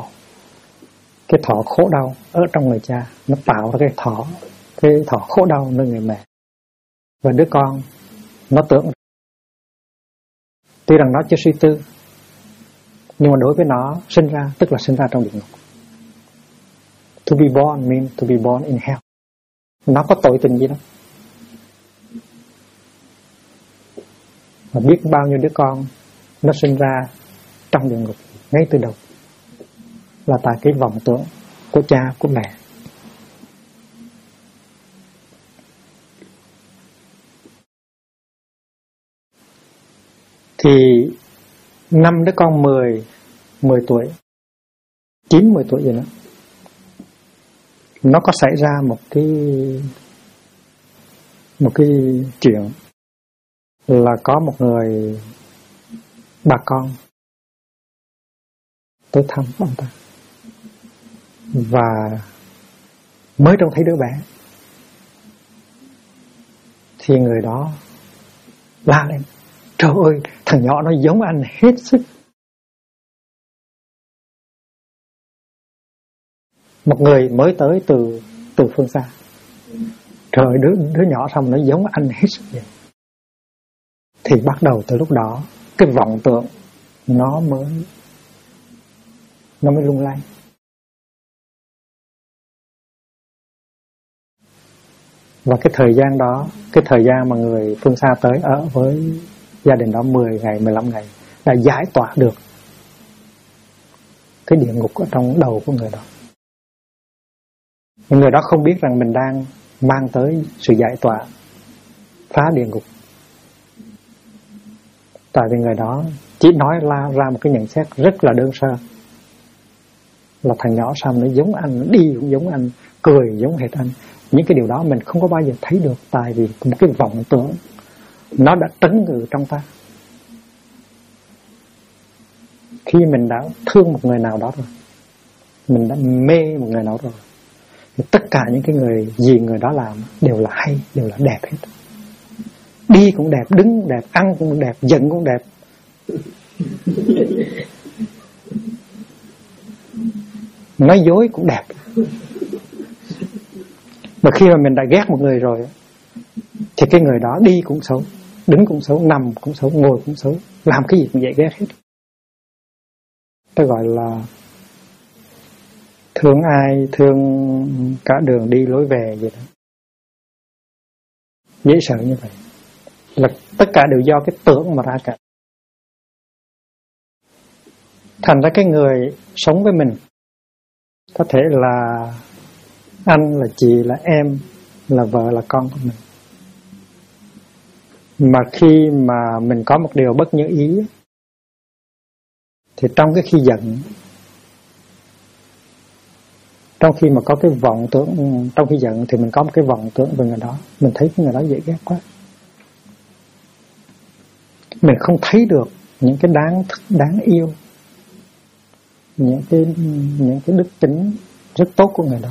thọ khổ đau ở trong người cha. Nó tạo ra cái thọ khổ đau nơi người mẹ. Và đứa con nó tưởng, tuy rằng nó chưa suy tư, nhưng mà đối với nó sinh ra, tức là sinh ra trong địa ngục. To be born means to be born in hell. Nó có tội tình gì đâu. Mà biết bao nhiêu đứa con nó sinh ra trong địa ngục ngay từ đầu là tại cái vọng tưởng của cha của mẹ. Thì 5 đứa con 10 tuổi, 9-10 tuổi gì nữa, nó có xảy ra một cái chuyện là có một người bà con tới thăm ông ta và mới trông thấy đứa bé thì người đó la lên: trời ơi, thằng nhỏ nó giống anh hết sức. Một người mới tới từ phương xa: trời ơi, đứa nhỏ xong nó giống anh hết sức vậy. Thì bắt đầu từ lúc đó cái vọng tưởng nó mới lung lay. Và cái thời gian đó, cái thời gian mà người phương xa tới ở với gia đình đó 10 ngày, 15 ngày đã giải tỏa được cái địa ngục ở trong đầu của người đó. Người đó không biết rằng mình đang mang tới sự giải tỏa, phá địa ngục. Tại vì người đó chỉ nói ra một cái nhận xét rất là đơn sơ là thằng nhỏ sao nó giống anh, nó đi cũng giống anh, cười giống hệt anh. Những cái điều đó mình không có bao giờ thấy được, tại vì một cái vọng tưởng nó đã trấn ngự trong ta. Khi mình đã thương một người nào đó rồi, mình đã mê một người nào đó rồi, thì tất cả những cái gì người đó làm đều là hay, đều là đẹp hết. Đi cũng đẹp, đứng cũng đẹp, ăn cũng đẹp, giận cũng đẹp. Nói dối cũng đẹp. Mà khi mà mình đã ghét một người rồi thì cái người đó đi cũng xấu, đứng cũng xấu, nằm cũng xấu, ngồi cũng xấu, làm cái gì cũng dễ ghét hết. Tôi gọi là thương ai thương cả đường đi lối về vậy đó. Dễ sợ như vậy. Là tất cả đều do cái tưởng mà ra cả. Thành ra cái người sống với mình có thể là anh, là chị, là em, là vợ, là con của mình. Mà khi mà mình có một điều bất như ý thì trong cái khi giận, trong khi mà có cái vọng tưởng, trong khi giận thì mình có một cái vọng tưởng về người đó, mình thấy cái người đó dễ ghét quá. Mình không thấy được những cái đáng yêu, những cái đức tính rất tốt của người đó.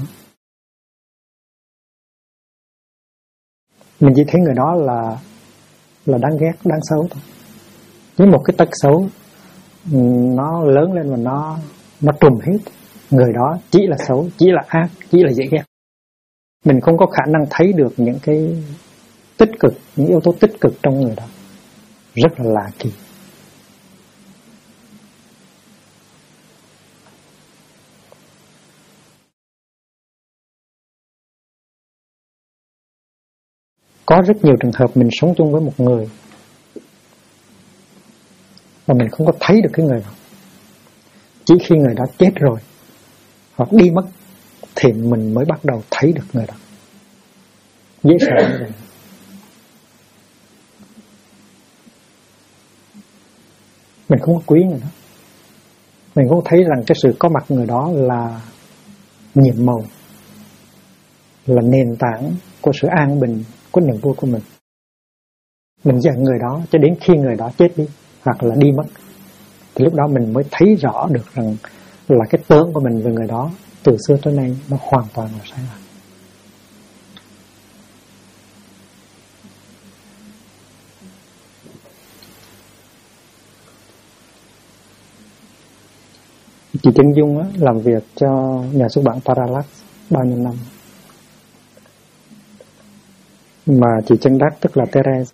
Mình chỉ thấy người đó là đáng ghét, đáng xấu thôi. Với một cái tật xấu nó lớn lên và nó trùm hết. Người đó chỉ là xấu, chỉ là ác, chỉ là dễ ghét. Mình không có khả năng thấy được những cái tích cực, những yếu tố tích cực trong người đó. Rất là lạ kỳ. Có rất nhiều trường hợp mình sống chung với một người và mình không có thấy được cái người đó. Chỉ khi người đó chết rồi hoặc đi mất thì mình mới bắt đầu thấy được người đó. Dễ sợ như vậy. Mình không có quý người đó. Mình không thấy rằng cái sự có mặt người đó là nhiệm màu, là nền tảng của sự an bình, của niềm vui của mình. Mình giận người đó cho đến khi người đó chết đi hoặc là đi mất, thì lúc đó mình mới thấy rõ được rằng là cái tưởng của mình về người đó từ xưa tới nay nó hoàn toàn là sai lầm. Chị Trân Dung á, làm việc cho nhà xuất bản Parallax bao nhiêu năm. Mà chị Trân Đắc tức là Therese.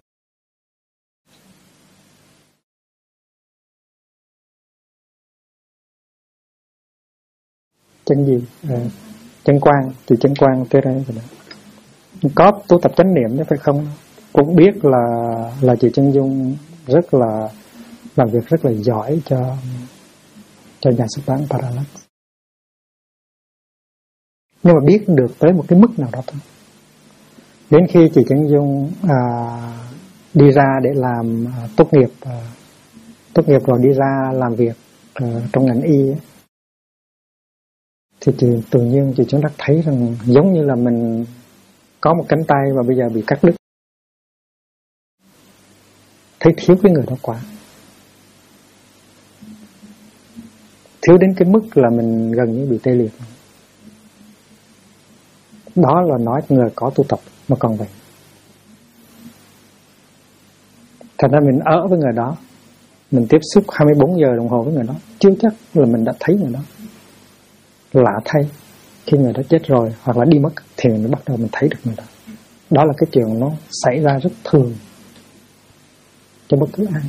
Trân gì? Chánh quang, từ chánh quang tới đây rồi đó. Có tu tập chánh niệm chứ phải không? Cũng biết là chị Chân Dung rất là làm việc rất là giỏi cho nhà xuất bản Parallax. Nhưng mà biết được tới một cái mức nào đó thôi. Đến khi chị Chân Dung đi ra để làm tốt nghiệp rồi đi ra làm việc trong ngành y ấy, thì chị tự nhiên chị chúng ta thấy rằng giống như là mình có một cánh tay và bây giờ bị cắt đứt, thấy thiếu cái người đó quá, thiếu đến cái mức là mình gần như bị tê liệt. Đó là nói người có tu tập mà còn vậy. Thành ra mình ở với người đó, mình tiếp xúc 24 giờ đồng hồ với người đó, chưa chắc là mình đã thấy người đó. Lạ thay, khi người đó chết rồi hoặc là đi mất thì mình bắt đầu mình thấy được người đó. Đó là cái chuyện nó xảy ra rất thường cho bất cứ ai.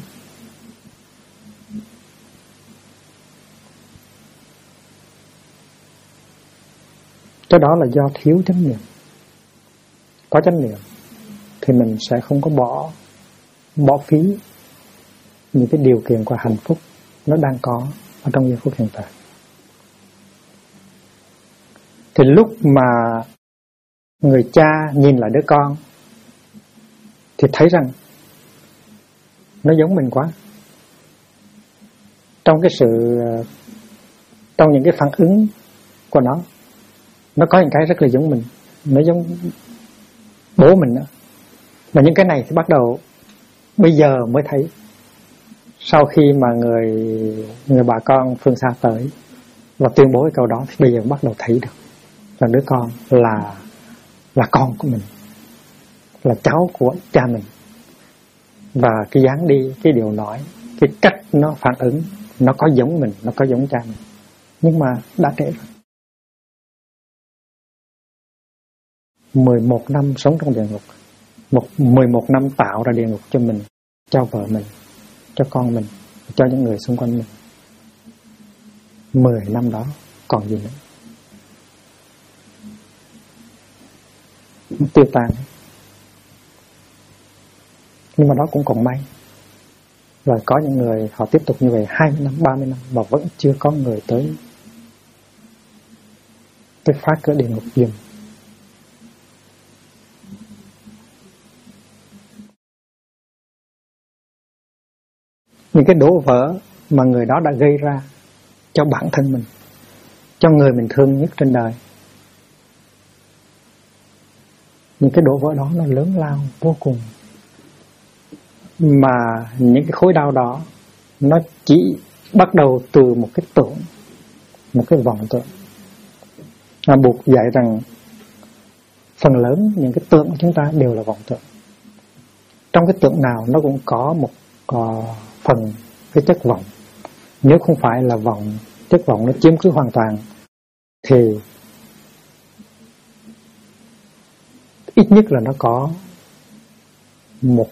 Cái đó là do thiếu chánh niệm. Có chánh niệm thì mình sẽ không có bỏ phí những cái điều kiện của hạnh phúc nó đang có ở trong giây phút hiện tại. Thì lúc mà người cha nhìn lại đứa con thì thấy rằng nó giống mình quá. Trong những cái phản ứng của nó có những cái rất là giống mình, nó giống bố mình đó. Mà những cái này thì bắt đầu bây giờ mới thấy, sau khi mà người bà con phương xa tới và tuyên bố cái câu đó thì bây giờ bắt đầu thấy được là đứa con là con của mình, là cháu của cha mình. Và cái dáng đi, cái điều nói, cái cách nó phản ứng, nó có giống mình, nó có giống cha mình. Nhưng mà đã trễ rồi. 11 năm sống trong địa ngục, 11 năm tạo ra địa ngục cho mình, cho vợ mình, cho con mình, cho những người xung quanh mình. 10 năm đó còn gì nữa, nó tiêu tan. Nhưng mà đó cũng còn may. Rồi có những người họ tiếp tục như vậy 20 năm, 30 năm mà vẫn chưa có người tới phá cửa địa ngục giùm. Những cái đổ vỡ mà người đó đã gây ra cho bản thân mình, cho người mình thương nhất trên đời, những cái đổ vỡ đó nó lớn lao vô cùng. Mà những cái khối đau đó nó chỉ bắt đầu từ một cái tưởng, một cái vọng tưởng. Nó buộc dạy rằng phần lớn những cái tưởng của chúng ta đều là vọng tưởng. Trong cái tưởng nào nó cũng có một phần cái chất vọng. Nếu không phải là chất vọng nó chiếm cứ hoàn toàn thì ít nhất là nó có một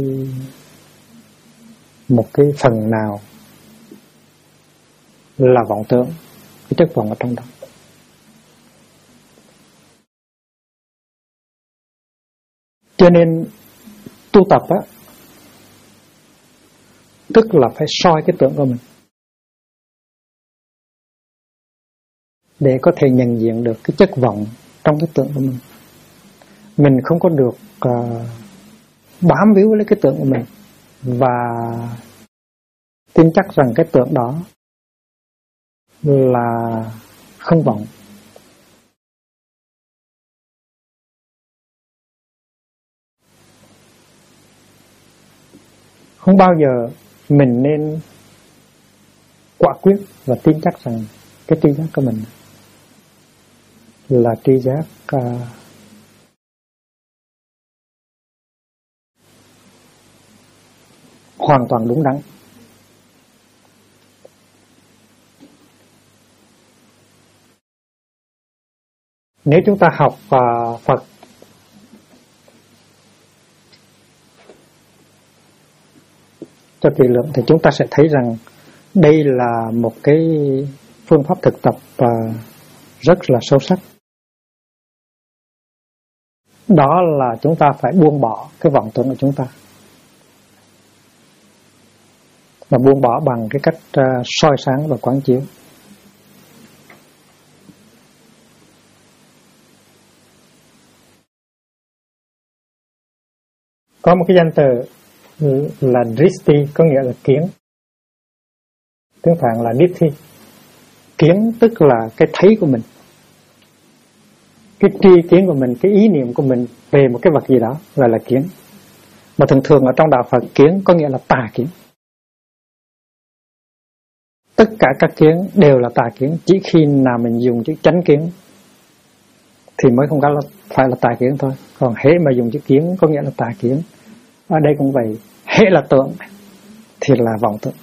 cái phần nào là vọng tưởng, cái chất vọng ở trong đó. Cho nên tu tập á, tức là phải soi cái tưởng của mình để có thể nhận diện được cái chất vọng trong cái tưởng của mình. Mình không có được bám víu lấy cái tưởng của mình và tin chắc rằng cái tưởng đó là không vọng. Không bao giờ mình nên quả quyết và tin chắc rằng cái tri giác của mình là tri giác hoàn toàn đúng đắn. Nếu chúng ta học Phật cho kỹ lưỡng thì chúng ta sẽ thấy rằng đây là một cái phương pháp thực tập rất là sâu sắc. đó là chúng ta phải buông bỏ cái vọng tưởng của chúng ta, và buông bỏ bằng cái cách soi sáng và quán chiếu. Có một cái danh từ là Dristi, có nghĩa là kiến. Tiếng Phạn là Dithi. Kiến tức là cái thấy của mình, cái tri kiến của mình, cái ý niệm của mình về một cái vật gì đó gọi là kiến. Mà thường thường ở trong đạo Phật, kiến có nghĩa là tà kiến. Tất cả các kiến đều là tà kiến, chỉ khi nào mình dùng chữ chánh kiến thì mới không phải là tà kiến thôi. Còn hễ mà dùng chữ kiến có nghĩa là tà kiến. Ở đây cũng vậy, hễ là tưởng thì là vọng tưởng.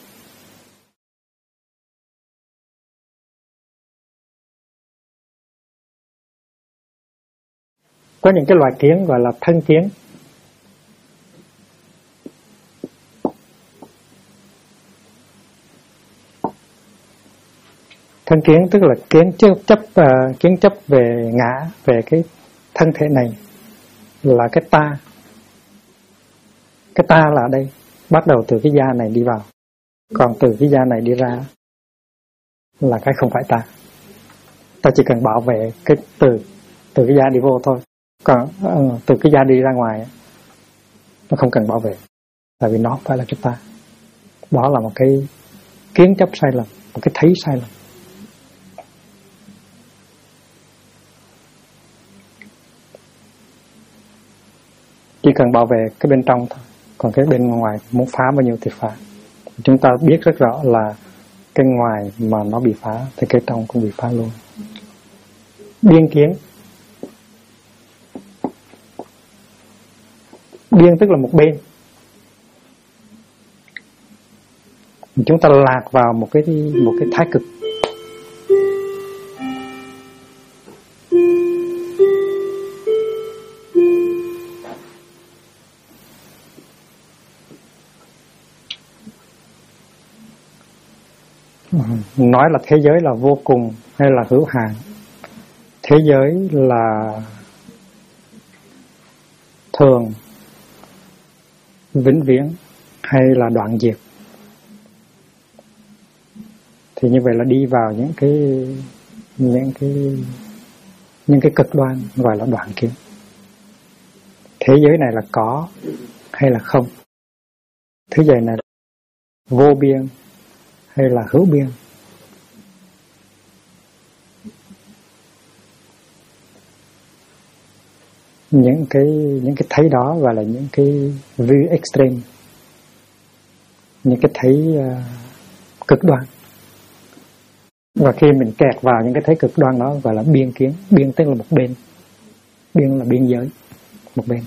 Có những cái loài kiến gọi là thân kiến. Thân kiến tức là kiến chấp về ngã, về cái thân thể này là cái ta. Cái ta là ở đây, bắt đầu từ cái da này đi vào, còn từ cái da này đi ra là cái không phải ta. Ta chỉ cần bảo vệ cái từ cái da đi vô thôi. Còn từ cái da đi ra ngoài nó không cần bảo vệ, tại vì nó không phải là cái ta. Đó là một cái kiến chấp sai lầm, một cái thấy sai lầm. Chỉ cần bảo vệ cái bên trong thôi, còn cái bên ngoài muốn phá bao nhiêu thì phá. Chúng ta biết rất rõ là cái ngoài mà nó bị phá thì cái trong cũng bị phá luôn. Biên kiến. Biên tức là một bên. Chúng ta lạc vào một cái thái cực. Nói là thế giới là vô cùng hay là hữu hạn, thế giới là thường, vĩnh viễn hay là đoạn diệt, thì như vậy là đi vào những cái cực đoan gọi là đoạn kiến. Thế giới này là có hay là không? Thế giới này là vô biên hay là hữu biên? Những cái thấy đó gọi là những cái view extreme, những cái thấy cực đoan. Và khi mình kẹt vào những cái thấy cực đoan đó gọi là biên kiến. Biên tức là một bên, biên là biên giới, một bên.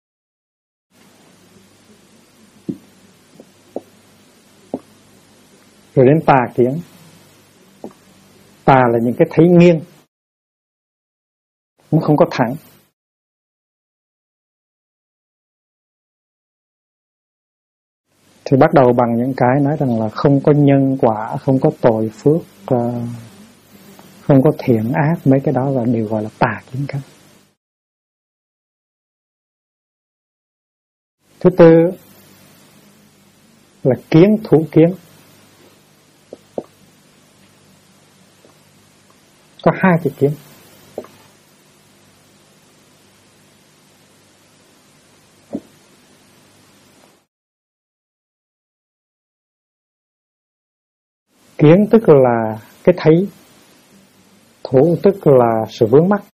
Rồi đến tà kiến. Tà là những cái thấy nghiêng, nó không có thẳng. Thì bắt đầu bằng những cái nói rằng là không có nhân quả, không có tội phước, không có thiện ác, mấy cái đó là đều gọi là tà kiến cả. Thứ tư là kiến thủ kiến. Có hai chữ kiến. Kiến tức là cái thấy, thủ tức là sự vướng mắc.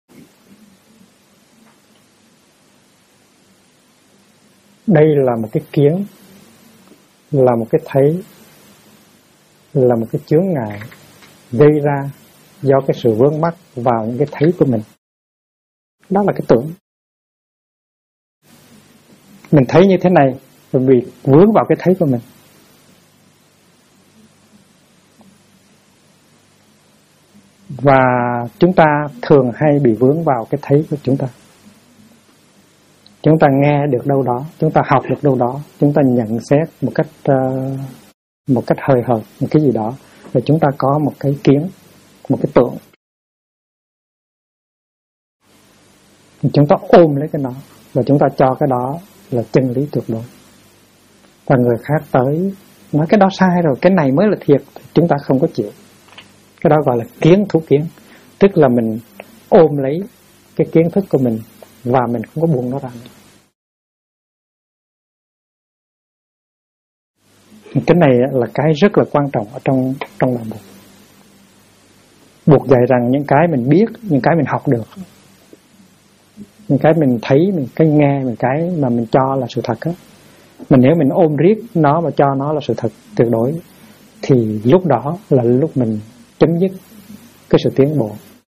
Đây là một cái kiến, là một cái thấy, là một cái chướng ngại gây ra do cái sự vướng mắc vào những cái thấy của mình. Đó là cái tưởng. Mình thấy như thế này vì vướng vào cái thấy của mình. Và chúng ta thường hay bị vướng vào cái thấy của chúng ta. Chúng ta nghe được đâu đó, chúng ta học được đâu đó, chúng ta nhận xét một cách hời hợt một cái gì đó, rồi chúng ta có một cái kiến, một cái tưởng. Chúng ta ôm lấy cái đó và chúng ta cho cái đó là chân lý tuyệt đối. Và người khác tới nói cái đó sai rồi, cái này mới là thiệt, chúng ta không có chịu. Cái đó gọi là kiến thủ kiến, tức là mình ôm lấy cái kiến thức của mình và mình không có buông nó ra nữa. Cái này là cái rất là quan trọng ở trong đạo Phật. Buộc dạy rằng những cái mình biết, những cái mình học được, những cái mình thấy, cái nghe, cái mà mình cho là sự thật á, mà nếu mình ôm riết nó và cho nó là sự thật tuyệt đối, thì lúc đó là lúc mình chấm dứt cái sự tiến bộ.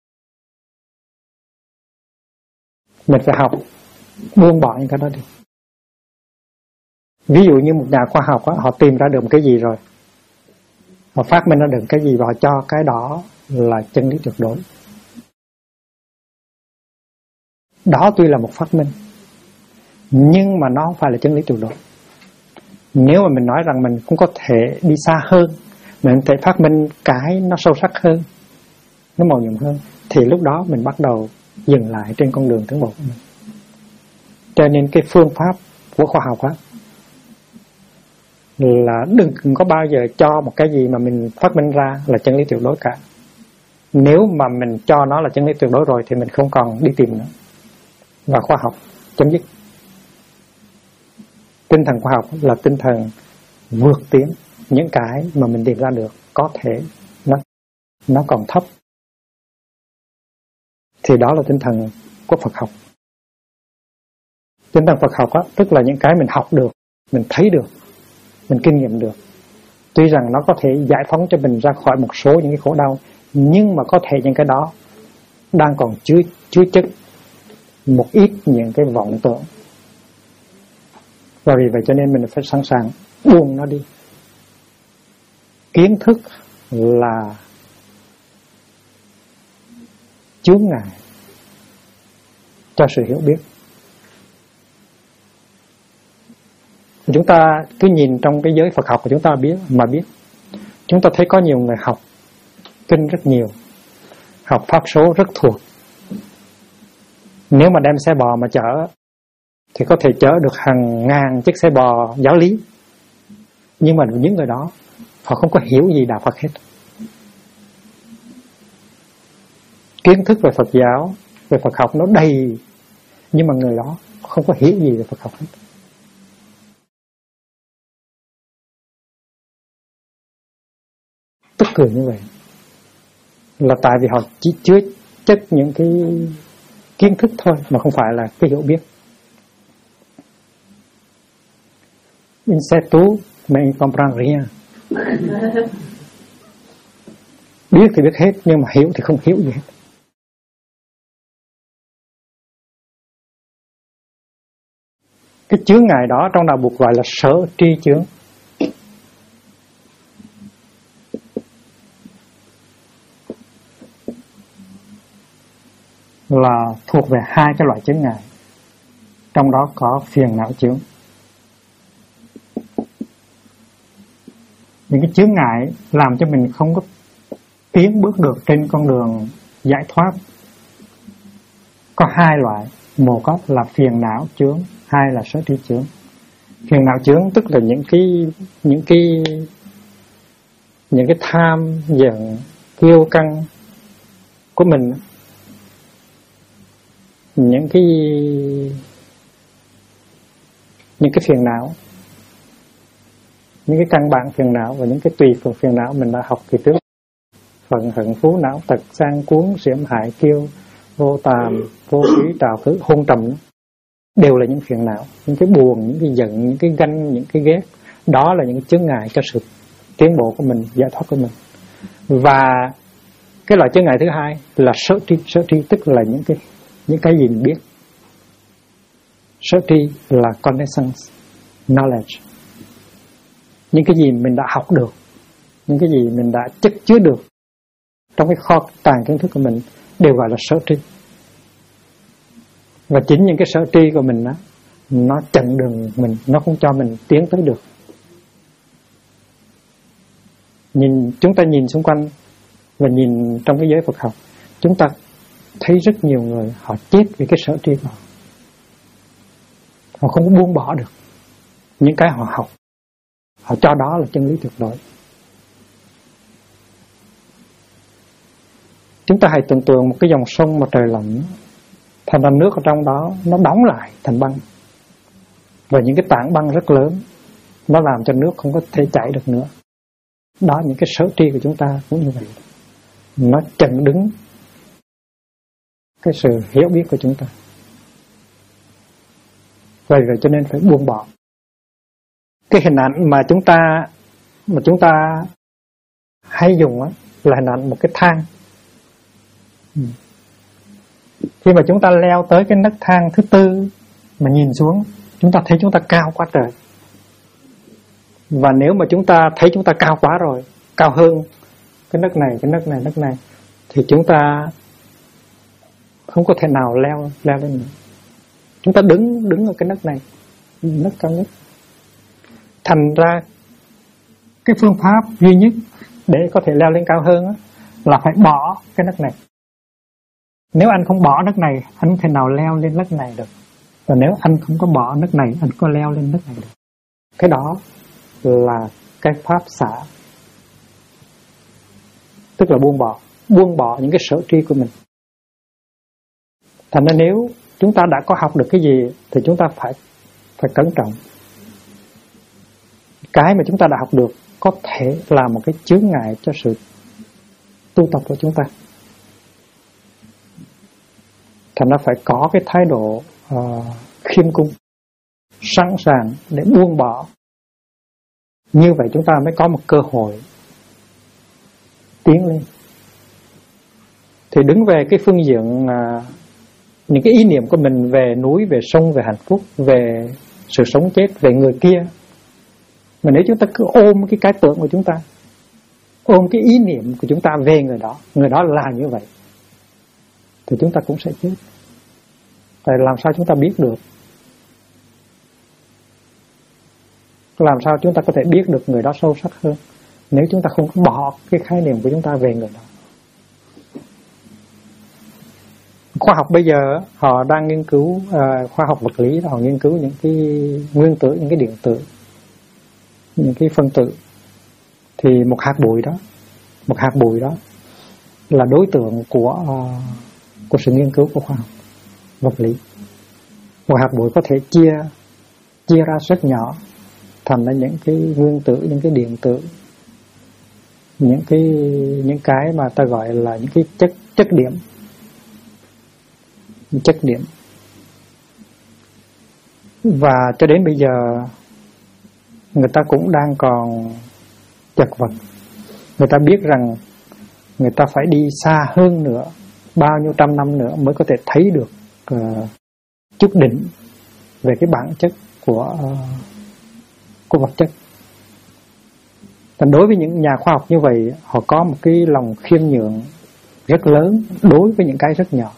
Mình phải học buông bỏ những cái đó đi. Ví dụ như một nhà khoa học á, họ tìm ra được một cái gì rồi, họ phát minh ra được cái gì và họ cho cái đó là chân lý tuyệt đối. Đó tuy là một phát minh, nhưng mà nó không phải là chân lý tuyệt đối. Nếu mà mình nói rằng mình cũng có thể đi xa hơn, mình có thể phát minh cái nó sâu sắc hơn, nó màu nhiệm hơn, thì lúc đó mình bắt đầu dừng lại trên con đường tiến bộ của mình. Cho nên cái phương pháp của khoa học á, là đừng có bao giờ cho một cái gì mà mình phát minh ra là chân lý tuyệt đối cả. Nếu mà mình cho nó là chân lý tuyệt đối rồi thì mình không còn đi tìm nữa, và khoa học chấm dứt. Tinh thần khoa học là tinh thần vượt tiến những cái mà mình tìm ra được có thể nó còn thấp, thì đó là tinh thần của Phật học. Tinh thần Phật học á, tức là những cái mình học được, mình thấy được, mình kinh nghiệm được. Tuy rằng nó có thể giải phóng cho mình ra khỏi một số những cái khổ đau, nhưng mà có thể những cái đó đang còn chứa chất một ít những cái vọng tưởng. Và vì vậy cho nên mình phải sẵn sàng buông nó đi. Kiến thức là chướng ngại cho sự hiểu biết. Chúng ta cứ nhìn trong cái giới Phật học của chúng ta biết. Chúng ta thấy có nhiều người học kinh rất nhiều, học pháp số rất thuộc. Nếu mà đem xe bò mà chở thì có thể chở được hàng ngàn chiếc xe bò giáo lý. Nhưng mà những người đó họ không có hiểu gì đạo Phật hết. Kiến thức về Phật giáo, về Phật học nó đầy, nhưng mà người đó không có hiểu gì về Phật học hết. Tức cười như vậy là tại vì họ chỉ chứa chất những cái kiến thức thôi, mà không phải là cái hiểu biết. In sais tout, mais il comprend rien. Biết thì biết hết, nhưng mà hiểu thì không hiểu gì hết. Cái chướng ngại đó trong đạo Phật gọi là sở tri chướng. Là thuộc về hai cái loại chướng ngại. Trong đó có phiền não chướng. Những cái chướng ngại làm cho mình không có tiến bước được trên con đường giải thoát. Có hai loại, một là phiền não chướng, hai là sở tri chướng. Phiền não chướng tức là những cái tham, giận, kiêu căng của mình, những cái phiền não, những cái căn bản phiền não và những cái tùy phần phiền não mình đã học kỳ trước. Phận hận phú não tật sang cuốn xiểm hại kiêu vô tàm vô quý trào khứ hôn trầm, đều là những phiền não, những cái buồn, những cái giận, những cái ganh, những cái ghét. Đó là những cái chướng ngại cho sự tiến bộ của mình, giải thoát của mình. Và cái loại chướng ngại thứ hai là sở tri, tức là những cái gì mình biết. Sở tri là connaissance, knowledge. Những cái gì mình đã học được, những cái gì mình đã chất chứa được trong cái kho tàng kiến thức của mình đều gọi là sở tri. Và chính những cái sở tri của mình đó, nó chặn đường mình, nó không cho mình tiến tới được. Chúng ta nhìn xung quanh và nhìn trong cái giới Phật học, chúng ta thấy rất nhiều người họ chết vì cái sở tri của họ. Họ không có buông bỏ được những cái họ học. Họ cho đó là chân lý tuyệt đối. Chúng ta hãy tưởng tượng một cái dòng sông mà trời lạnh, thành ra nước ở trong đó nó đóng lại thành băng. Và những cái tảng băng rất lớn, nó làm cho nước không có thể chảy được nữa. Đó, những cái sở tri của chúng ta cũng như vậy. Nó chặn đứng cái sự hiểu biết của chúng ta. Vậy cho nên phải buông bỏ. Cái hình ảnh mà chúng ta hay dùng là hình ảnh một cái thang. Khi mà chúng ta leo tới cái nấc thang thứ 4 mà nhìn xuống, chúng ta thấy chúng ta cao quá trời. Và nếu mà chúng ta thấy chúng ta cao quá rồi, cao hơn cái nấc này, thì chúng ta không có thể nào leo lên nữa. Chúng ta đứng ở cái nấc này, nấc cao nhất. Thành ra cái phương pháp duy nhất để có thể leo lên cao hơn là phải bỏ cái nấc này. Nếu anh không bỏ nấc này, anh không thể nào leo lên nấc này được. Và nếu anh không có bỏ nấc này, anh có leo lên nấc này được. Cái đó là cái pháp xả. Tức là buông bỏ những cái sở tri của mình. Thành ra nếu chúng ta đã có học được cái gì thì chúng ta phải cẩn trọng. Cái mà chúng ta đã học được có thể là một cái chướng ngại cho sự tu tập của chúng ta. Thành ra phải có cái thái độ khiêm cung, sẵn sàng để buông bỏ. Như vậy chúng ta mới có một cơ hội tiến lên. Thì đứng về cái phương diện những cái ý niệm của mình về núi, về sông, về hạnh phúc, về sự sống chết, về người kia, mà nếu chúng ta cứ ôm cái tưởng của chúng ta, ôm cái ý niệm của chúng ta về người đó là như vậy, thì chúng ta cũng sẽ chết. Vậy làm sao chúng ta biết được? Làm sao chúng ta có thể biết được người đó sâu sắc hơn nếu chúng ta không có bỏ cái khái niệm của chúng ta về người đó? Khoa học bây giờ họ đang nghiên cứu, khoa học vật lý họ nghiên cứu những cái nguyên tử, những cái điện tử, những cái phân tử. Thì một hạt bụi đó là đối tượng của sự nghiên cứu của khoa học vật lý. Một hạt bụi có thể chia ra rất nhỏ thành ra những cái nguyên tử, những cái điện tử, những cái mà ta gọi là những cái chất điểm. Và cho đến bây giờ người ta cũng đang còn chật vật. Người ta biết rằng người ta phải đi xa hơn nữa, bao nhiêu trăm năm nữa mới có thể thấy được chút đỉnh về cái bản chất của vật chất. Và đối với những nhà khoa học như vậy, họ có một cái lòng khiêm nhường rất lớn đối với những cái rất nhỏ.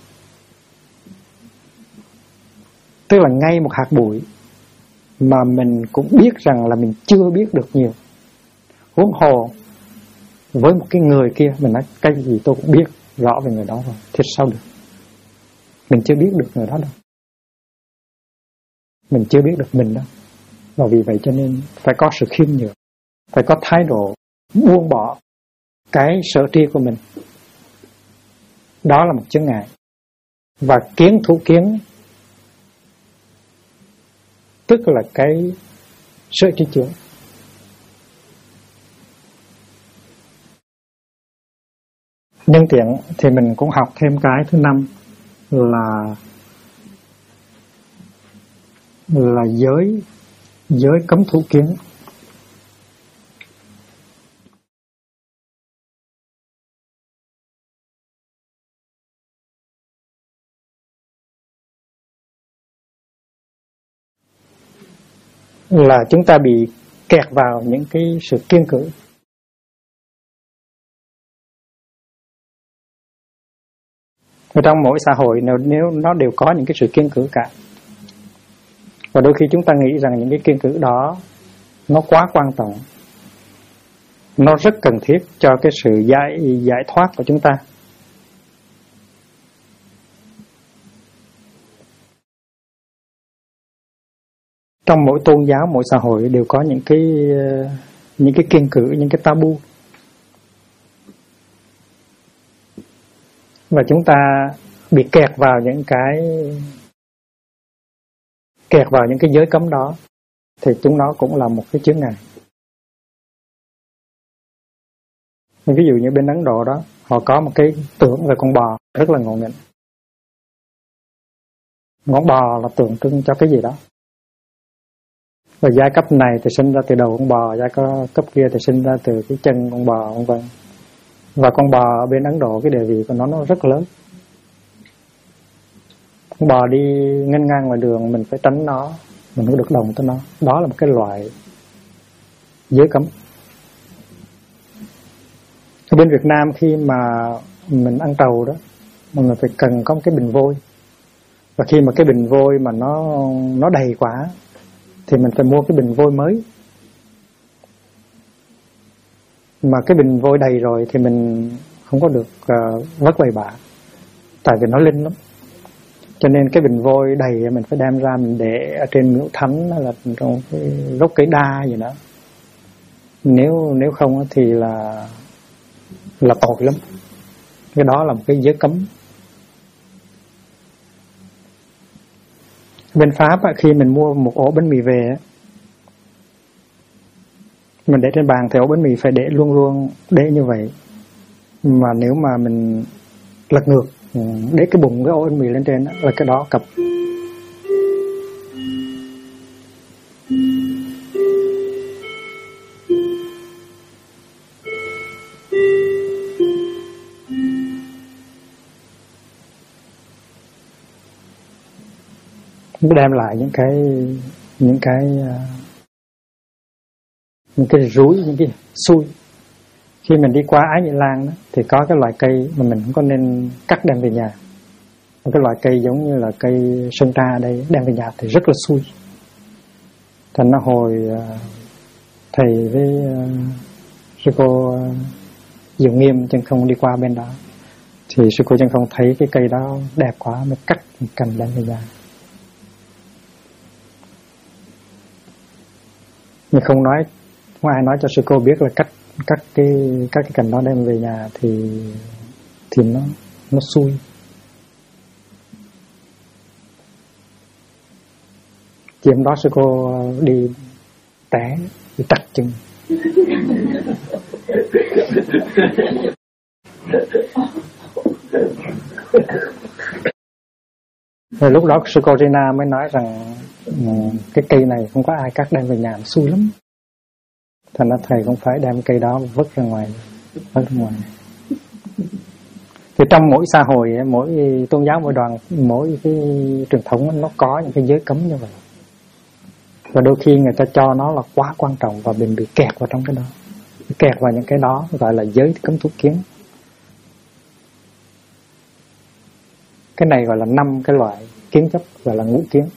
Tức là ngay một hạt bụi mà mình cũng biết rằng là mình chưa biết được nhiều. Huống hồ với một cái người kia, mình nói cái gì tôi cũng biết rõ về người đó rồi, thì sao được? Mình chưa biết được người đó đâu. Mình chưa biết được mình đâu. Và vì vậy cho nên phải có sự khiêm nhường, phải có thái độ buông bỏ cái sở tri của mình. Đó là một chướng ngại. Và kiến thủ kiến tức là cái sở tri chướng. Nhân tiện thì mình cũng học thêm cái thứ 5 là giới cấm thủ kiến. Là chúng ta bị kẹt vào những cái sự kiêng cữ. Ở trong mỗi xã hội nếu nó đều có những cái sự kiêng cữ cả. Và đôi khi chúng ta nghĩ rằng những cái kiêng cữ đó nó quá quan trọng, nó rất cần thiết cho cái sự giải thoát của chúng ta. Trong mỗi tôn giáo, mỗi xã hội đều có những cái kiêng cữ, những cái tabu. Và chúng ta bị kẹt vào những cái giới cấm đó thì chúng nó cũng là một cái chướng ngại. Ví dụ như bên Ấn Độ đó, họ có một cái tưởng về con bò rất là ngộ nghĩnh. Con bò là tượng trưng cho cái gì đó. Và giai cấp này thì sinh ra từ đầu con bò, giai cấp kia thì sinh ra từ cái chân con bò, vân vân. Và con bò ở bên Ấn Độ, cái địa vị của nó rất lớn. Con bò đi nghênh ngang ngoài đường, mình phải tránh nó, mình không được động tới nó. Đó là một cái loại giới cấm. Ở bên Việt Nam khi mà mình ăn trầu đó, mình phải cần có một cái bình vôi. Và khi mà cái bình vôi mà nó đầy quá thì mình phải mua cái bình vôi mới. Mà cái bình vôi đầy rồi thì mình không có được vất bậy bạ, tại vì nó linh lắm. Cho nên cái bình vôi đầy mình phải đem ra mình để ở trên miếu thánh, là trong cái gốc cây đa gì đó. Nếu không thì là tội lắm. Cái đó là một cái giới cấm. Bên Pháp khi mình mua một ổ bánh mì về, mình để trên bàn thì ổ bánh mì phải để luôn để như vậy. Mà nếu mà mình lật ngược, để cái bụng cái ổ bánh mì lên trên là cái đó cặp. Nó đem lại những cái rủi, những cái xui. Khi mình đi qua Ái Nhĩ Lan đó, thì có cái loại cây mà mình không có nên cắt đem về nhà. Một cái loại cây giống như là cây sơn tra đây, đem về nhà thì rất là xui. Thành nó hồi thầy với sư cô Diệu Nghiêm chân không đi qua bên đó, thì sư cô chân không thấy cái cây đó đẹp quá mới cắt một cành đem về nhà. Nhưng không ai nói cho sư cô biết là các cái cành đó đem về nhà thì nó xui. Chiều hôm đó sư cô đi té, đi trật chân. Rồi lúc đó sư cô Rina mới nói rằng cái cây này không có ai cắt đem về nhà, nó xui lắm. Thành ra thầy cũng phải đem cây đó vứt ra ngoài. Thì trong mỗi xã hội, mỗi tôn giáo, mỗi đoàn, mỗi cái truyền thống nó có những cái giới cấm như vậy. Và đôi khi người ta cho nó là quá quan trọng và mình bị kẹt vào trong cái đó. Kẹt vào những cái đó gọi là giới cấm thủ kiến. Cái này gọi là 5 cái loại kiến chấp, gọi là ngũ kiến.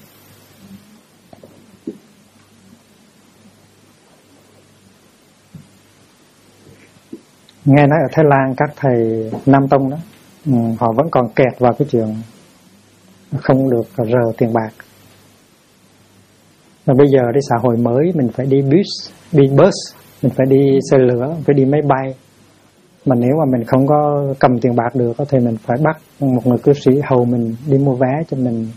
Nghe nói ở Thái Lan các thầy Nam Tông đó, họ vẫn còn kẹt vào cái chuyện không được rờ tiền bạc. Và bây giờ đi xã hội mới mình phải đi bus, mình phải đi xe lửa, phải đi máy bay. Mà nếu mà mình không có cầm tiền bạc được thì mình phải bắt một người cư sĩ hầu mình đi mua vé cho mình,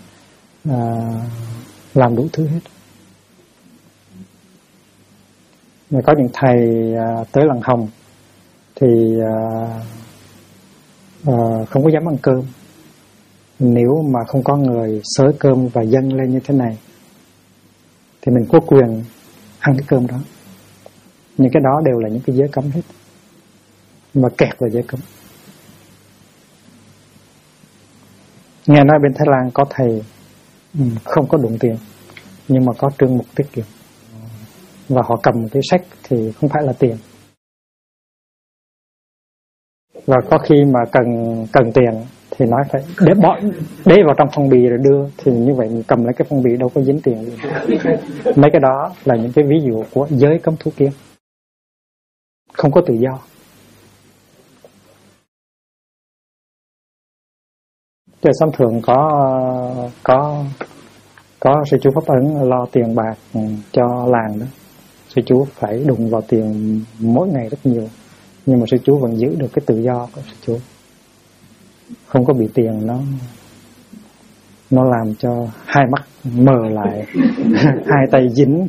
làm đủ thứ hết. Rồi có những thầy tới làng Hồng thì không có dám ăn cơm. Nếu mà không có người xới cơm và dâng lên như thế này thì mình có quyền ăn cái cơm đó. Những cái đó đều là những cái giới cấm hết, mà kẹt vào giới cấm. Nghe nói bên Thái Lan có thầy không có đụng tiền nhưng mà có trương mục tiết kiệm, và họ cầm cái sách thì không phải là tiền. Và có khi mà cần tiền thì nói phải để vào trong phong bì rồi đưa, thì như vậy mình cầm lấy cái phong bì đâu có dính tiền gì. Mấy cái đó là những cái ví dụ của giới cấm thủ kiến, không có tự do. Trời Sám Thượng có Có sư chú Pháp Ấn lo tiền bạc cho làng đó. Sư chú phải đụng vào tiền mỗi ngày rất nhiều, nhưng mà sư chú vẫn giữ được cái tự do của sư chú, không có bị tiền nó làm cho hai mắt mờ lại hai tay dính.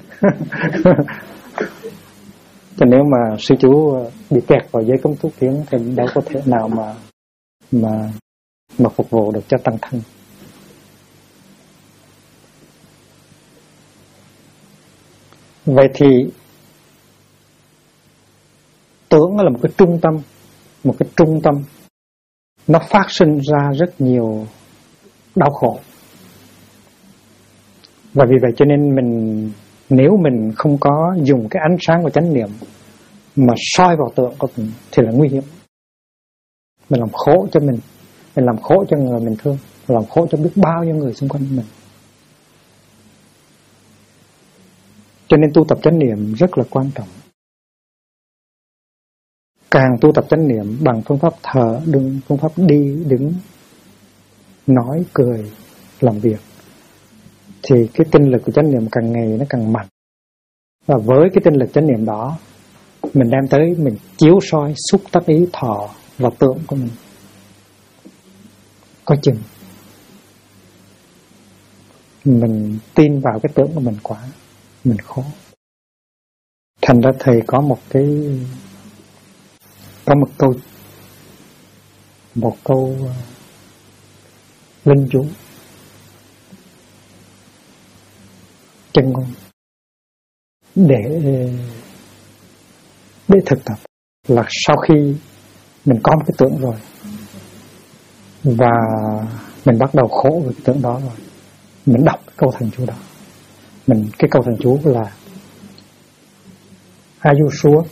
Cho nếu mà sư chú bị kẹt vào giới cấm tu kiến thì đâu có thể nào mà phục vụ được cho tăng thân. Vậy thì tưởng là một cái trung tâm nó phát sinh ra rất nhiều đau khổ. Và vì vậy cho nên nếu mình không có dùng cái ánh sáng của chánh niệm mà soi vào tượng của mình thì là nguy hiểm. Mình làm khổ cho mình làm khổ cho người mình thương, mình làm khổ cho biết bao nhiêu người xung quanh mình. Cho nên tu tập chánh niệm rất là quan trọng. Càng tu tập chánh niệm bằng phương pháp thở, phương pháp đi, đứng, nói, cười, làm việc, thì cái tinh lực của chánh niệm càng ngày nó càng mạnh. Và với cái tinh lực chánh niệm đó, mình đem tới, mình chiếu soi xúc tác ý thọ vào tượng của mình. Có chừng mình tin vào cái tượng của mình quá, mình khó. Thành ra thầy có một câu linh chú chân ngôn để thực tập, là sau khi mình có một cái tượng rồi và mình bắt đầu khổ với cái tượng đó rồi, mình đọc cái câu thần chú đó. Cái câu thần chú là Ayusua.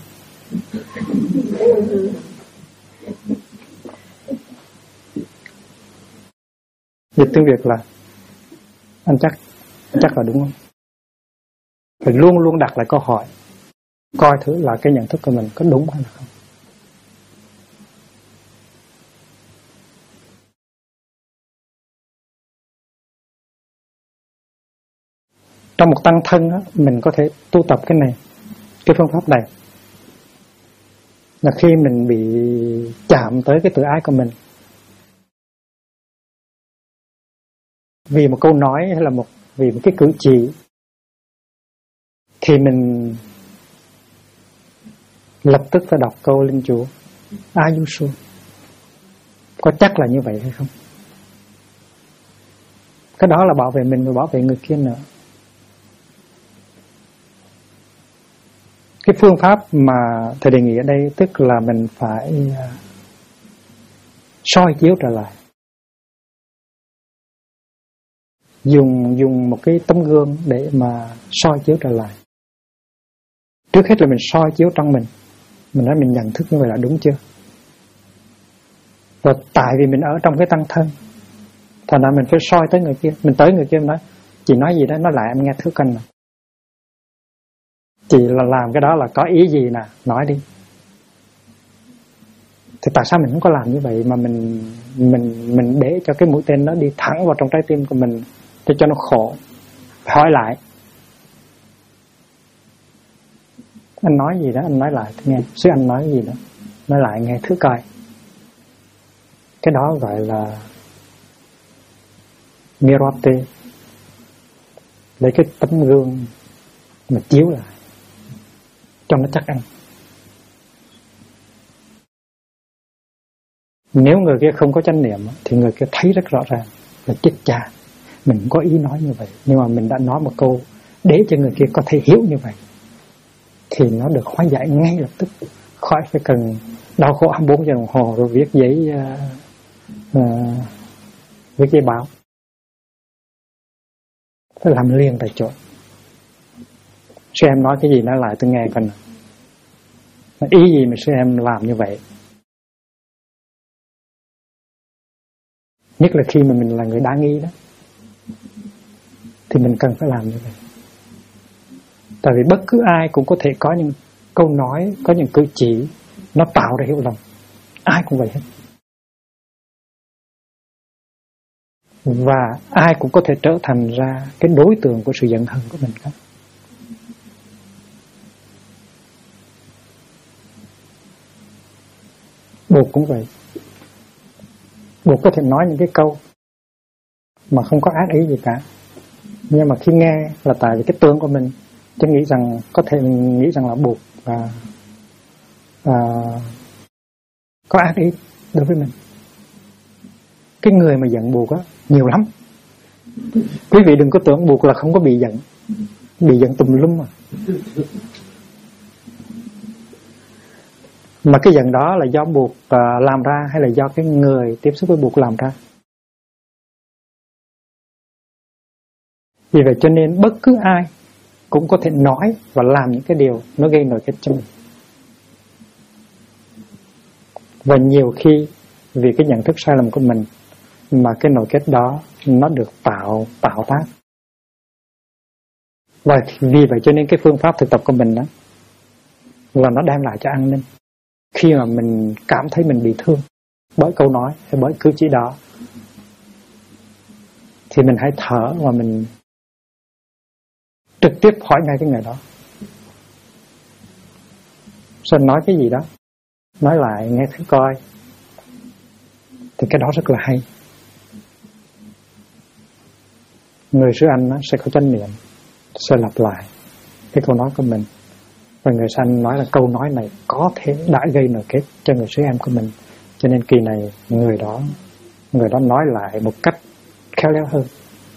Dịch tiếng Việt là anh chắc là đúng không? Phải luôn luôn đặt lại câu hỏi, coi thử là cái nhận thức của mình có đúng hay là không. Trong một tăng thân á, mình có thể tu tập cái này, cái phương pháp này, là khi mình bị chạm tới cái tự ái của mình vì một câu nói hay là vì một cái cử chỉ, thì mình lập tức phải đọc câu linh chú Ayusua. Có chắc là như vậy hay không? Cái đó là bảo vệ mình và bảo vệ người kia nữa. Cái phương pháp mà thầy đề nghị ở đây tức là mình phải soi chiếu trở lại, dùng một cái tấm gương để mà soi chiếu trở lại. Trước hết là mình soi chiếu trong mình nói mình nhận thức như vậy là đúng chưa. Và tại vì mình ở trong cái tăng thân, thành ra mình phải soi tới người kia. Mình tới người kia mình nói, chị nói gì đó, nói lại em nghe thử canh mà. Chị là làm cái đó là có ý gì nè, nói đi. Thì tại sao mình không có làm như vậy mà mình để cho cái mũi tên nó đi thẳng vào trong trái tim của mình để cho nó khổ. Hỏi lại, anh nói gì đó, anh nói lại nghe. Sư anh nói gì đó, nói lại nghe thử coi. Cái đó gọi là Mirate, lấy cái tấm gương mà chiếu lại cho nó chắc ăn. Nếu người kia không có chánh niệm thì người kia thấy rất rõ ràng là chết cha, mình không có ý nói như vậy, nhưng mà mình đã nói một câu để cho người kia có thể hiểu như vậy, thì nó được hóa giải ngay lập tức, khỏi phải cần đau khổ 24 giờ đồng hồ rồi viết giấy báo. Phải làm liền tại chỗ. Sư em nói cái gì nói lại tôi nghe coi nào. Ý gì mà sư em làm như vậy? Nhất là khi mà mình là người đa nghi đó, thì mình cần phải làm như vậy. Tại vì bất cứ ai cũng có thể có những câu nói, có những cử chỉ nó tạo ra hiểu lầm. Ai cũng vậy hết. Và ai cũng có thể trở thành ra cái đối tượng của sự giận hờn của mình cả. Bụt cũng vậy. Bụt có thể nói những cái câu mà không có ác ý gì cả, nhưng mà khi nghe là tại vì cái tướng của mình, chứ nghĩ rằng có thể mình nghĩ rằng là Bụt có ác ý đối với mình. Cái người mà giận Bụt á nhiều lắm. Quý vị đừng có tưởng Bụt là không có bị giận tùm lum mà cái giận đó là do Bụt làm ra hay là do cái người tiếp xúc với Bụt làm ra. Vì vậy cho nên bất cứ ai cũng có thể nói và làm những cái điều nó gây nổi kết cho mình. Và nhiều khi vì cái nhận thức sai lầm của mình mà cái nội kết đó nó được tạo tác. Và vì vậy cho nên cái phương pháp thực tập của mình đó là nó đem lại cho an ninh. Khi mà mình cảm thấy mình bị thương bởi câu nói hay bởi cử chỉ đó, thì mình hãy thở và mình trực tiếp hỏi ngay cái người đó: Sơn nói cái gì đó, nói lại nghe thử coi. Thì cái đó rất là hay. Người xứ Anh sẽ có chánh niệm, sẽ lặp lại cái câu nói của mình. Và người xứ Anh nói là câu nói này có thể đã gây nổi kết cho người xứ em của mình. Cho nên kỳ này người đó nói lại một cách khéo léo hơn.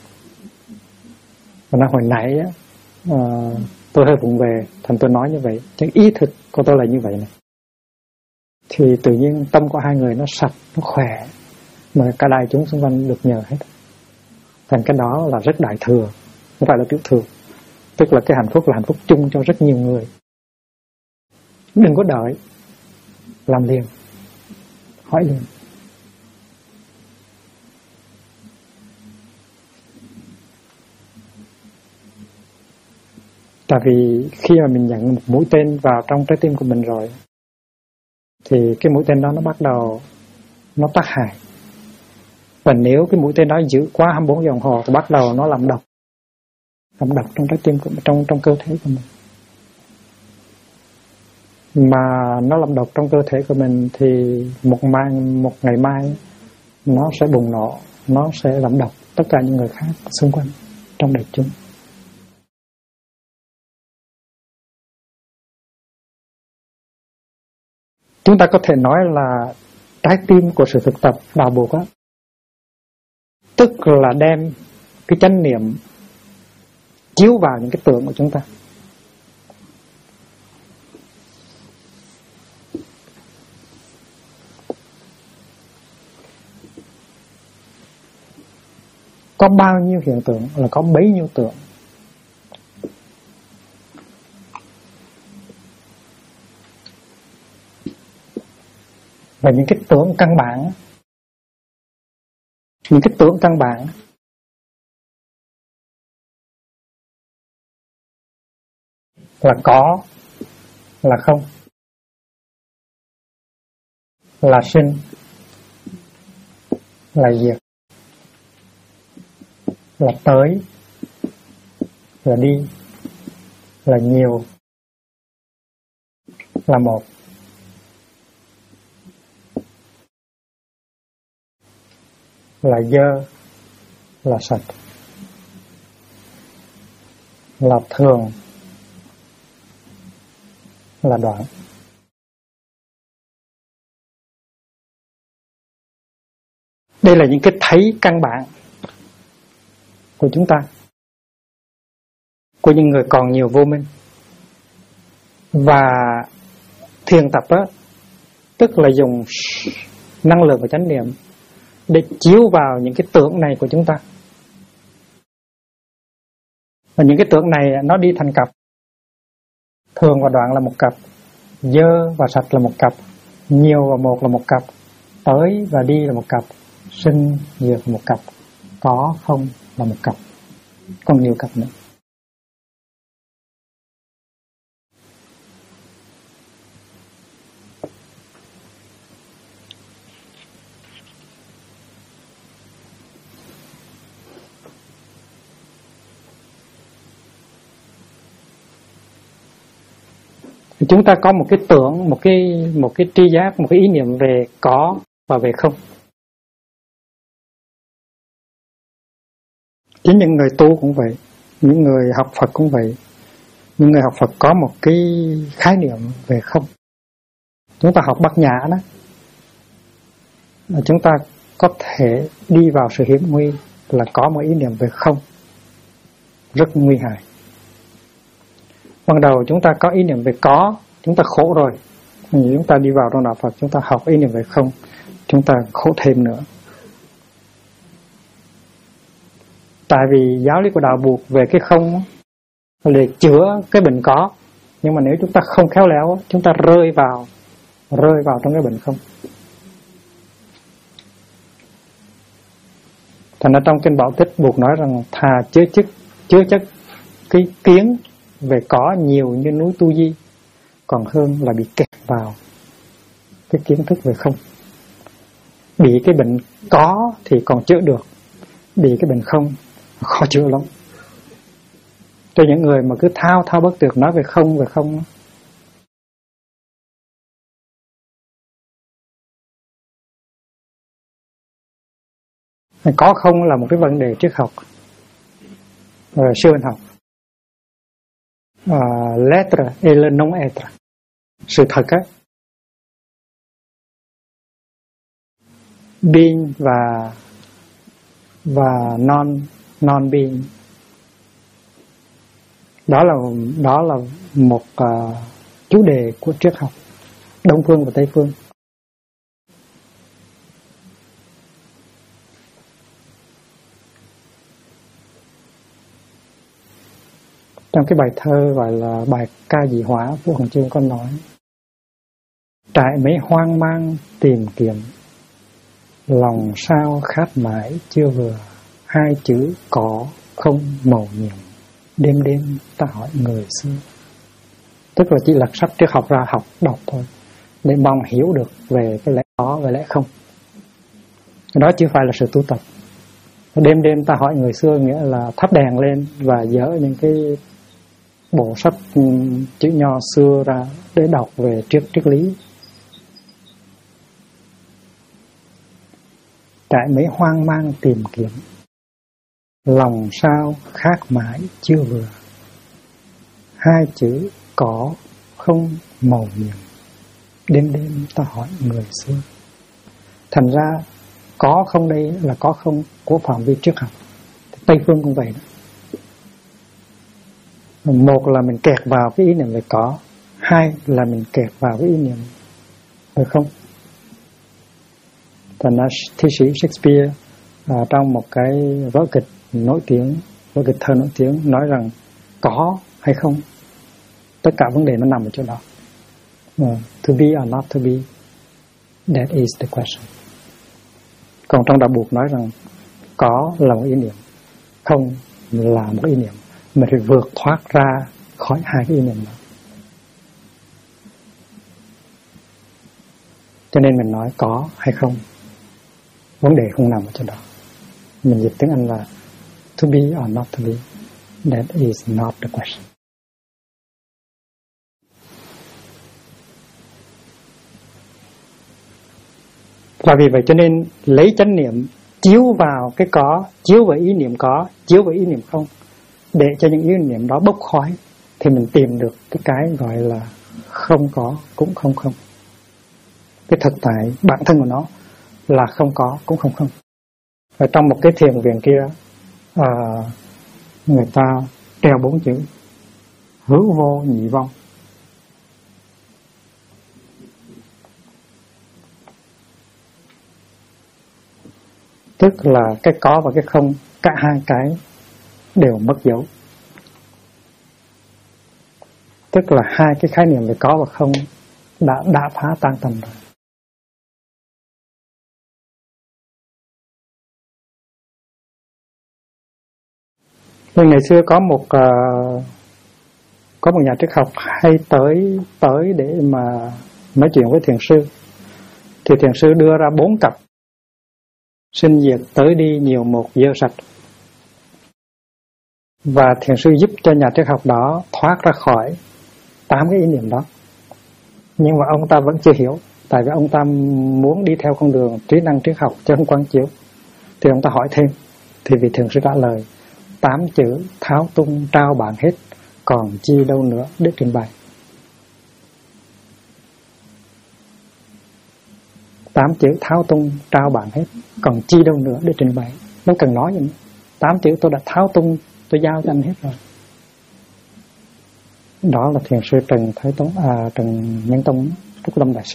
Và nói hồi nãy tôi hơi vụng về, thành tôi nói như vậy, chứ ý thực của tôi là như vậy này. Thì tự nhiên tâm của hai người nó sạch, nó khỏe, mà cả đại chúng xung quanh được nhờ hết. Thành cái đó là rất đại thừa, không phải là tiểu thừa. Tức là cái hạnh phúc là hạnh phúc chung cho rất nhiều người. Đừng có đợi, làm liền, hỏi liền. Tại vì khi mà mình nhận một mũi tên vào trong trái tim của mình rồi, thì cái mũi tên đó nó bắt đầu nó tác hại. Và nếu cái mũi tên đó giữ quá 24 giờ đồng hồ thì bắt đầu nó làm độc trong trái tim của mình, trong cơ thể của mình. Mà nó làm độc trong cơ thể của mình thì một ngày mai nó sẽ bùng nổ, nó sẽ làm độc tất cả những người khác xung quanh trong đại chúng. Chúng ta có thể nói là trái tim của sự thực tập đạo Bụt á, tức là đem cái chánh niệm chiếu vào những cái tưởng của chúng ta. Có bao nhiêu hiện tượng là có bấy nhiêu tưởng. Và những cái tưởng căn bản, là có, là không, là sinh, là diệt, là tới, là đi, là nhiều, là một. Là dơ, là sạch, là thường, là đoạn. Đây là những cái thấy căn bản của chúng ta, của những người còn nhiều vô minh. Và thiền tập á, tức là dùng năng lượng và chánh niệm để chiếu vào những cái tưởng này của chúng ta. Và những cái tưởng này nó đi thành cặp. Thường và đoạn là một cặp, dơ và sạch là một cặp, nhiều và một là một cặp, tới và đi là một cặp, sinh diệt là một cặp, có không là một cặp, còn nhiều cặp nữa. Chúng ta có một cái tưởng, một cái tri giác, một cái ý niệm về có và về không. Chính những người tu cũng vậy, những người học Phật cũng vậy. Những người học Phật có một cái khái niệm về không. Chúng ta học Bát Nhã đó, chúng ta có thể đi vào sự hiểm nguy là có một ý niệm về không, rất nguy hại. Ban đầu chúng ta có ý niệm về có, chúng ta khổ rồi. Chúng ta đi vào trong đạo Phật, chúng ta học ý niệm về không, chúng ta khổ thêm nữa. Tại vì giáo lý của đạo buộc về cái không để chữa cái bệnh có. Nhưng mà nếu chúng ta không khéo léo, chúng ta rơi vào trong cái bệnh không. Thành ra trong kinh Bảo Tích buộc nói rằng thà chứa chất cái kiến về có nhiều như núi Tu Di, còn hơn là bị kẹt vào cái kiến thức về không. Bị cái bệnh có thì còn chữa được, bị cái bệnh không khó chữa lắm. Cho những người mà cứ thao bất tuyệt nói về không có không là một cái vấn đề triết học, siêu hình học. L'être et le non être, sự thật á, being và non being. Đó là một chủ đề của triết học Đông phương và Tây phương. Trong cái bài thơ gọi là bài ca dị hóa, Vũ Hồng Chương có nói: trải mấy hoang mang tìm kiếm, lòng sao khát mãi chưa vừa, hai chữ có không màu nhiệm, đêm đêm ta hỏi người xưa. Tức là chỉ lật sách triết học ra đọc thôi, để mong hiểu được về cái lẽ có và lẽ không. Đó chưa phải là sự tu tập. Đêm đêm ta hỏi người xưa nghĩa là thắp đèn lên và dỡ những cái bộ sách chữ nho xưa ra để đọc về triết lý. Trải mấy hoang mang tìm kiếm, lòng sao khát mãi chưa vừa, hai chữ có không màu nhiệm, đêm đêm ta hỏi người xưa. Thành ra có không đây là có không của phạm vi triết học. Tây phương cũng vậy đó. Một là mình kẹt vào cái ý niệm về có, hai là mình kẹt vào cái ý niệm về không. Thành ra thi sĩ Shakespeare trong một cái vở kịch nổi tiếng, vở kịch thơ nổi tiếng, nói rằng có hay không, tất cả vấn đề nó nằm ở chỗ đó. To be or not to be, that is the question. Còn trong đạo buộc nói rằng có là một ý niệm, không là một ý niệm, mình phải vượt thoát ra khỏi hai cái ý niệm đó. Cho nên mình nói có hay không, vấn đề không nằm ở chỗ đó. Mình dịch tiếng Anh là to be or not to be, that is not the question. Và vì vậy cho nên lấy chánh niệm chiếu vào cái có, chiếu vào ý niệm có, chiếu vào ý niệm không, để cho những ý niệm đó bốc khói, thì mình tìm được cái gọi là không có cũng không không. Cái thực tại bản thân của nó là không có cũng không không. Ở trong một cái thiền viện kia, người ta treo 4 chữ hữu vô nhị vong. Tức là cái có và cái không, cả hai cái đều mất dấu. Tức là hai cái khái niệm về có và không đã phá tan tành rồi. Nên ngày xưa có một nhà triết học hay tới để mà nói chuyện với thiền sư. Thì thiền sư đưa ra 4 cặp: sinh diệt, tới đi, nhiều một, dơ sạch. Và thiền sư giúp cho nhà triết học đó thoát ra khỏi 8 cái ý niệm đó. Nhưng mà ông ta vẫn chưa hiểu, tại vì ông ta muốn đi theo con đường trí năng triết học chứ không quán chiếu. Thì ông ta hỏi thêm, thì vị thiền sư trả lời 8 chữ tháo tung trao bạn hết, còn chi đâu nữa để trình bày. 8 chữ tháo tung trao bạn hết, còn chi đâu nữa để trình bày. Không cần nói gì nữa. 8 chữ tôi đã tháo tung, tôi giao cho anh hết rồi. Đó là thiền sư Trần Nhân Tông, Trúc Lâm Đại Sĩ.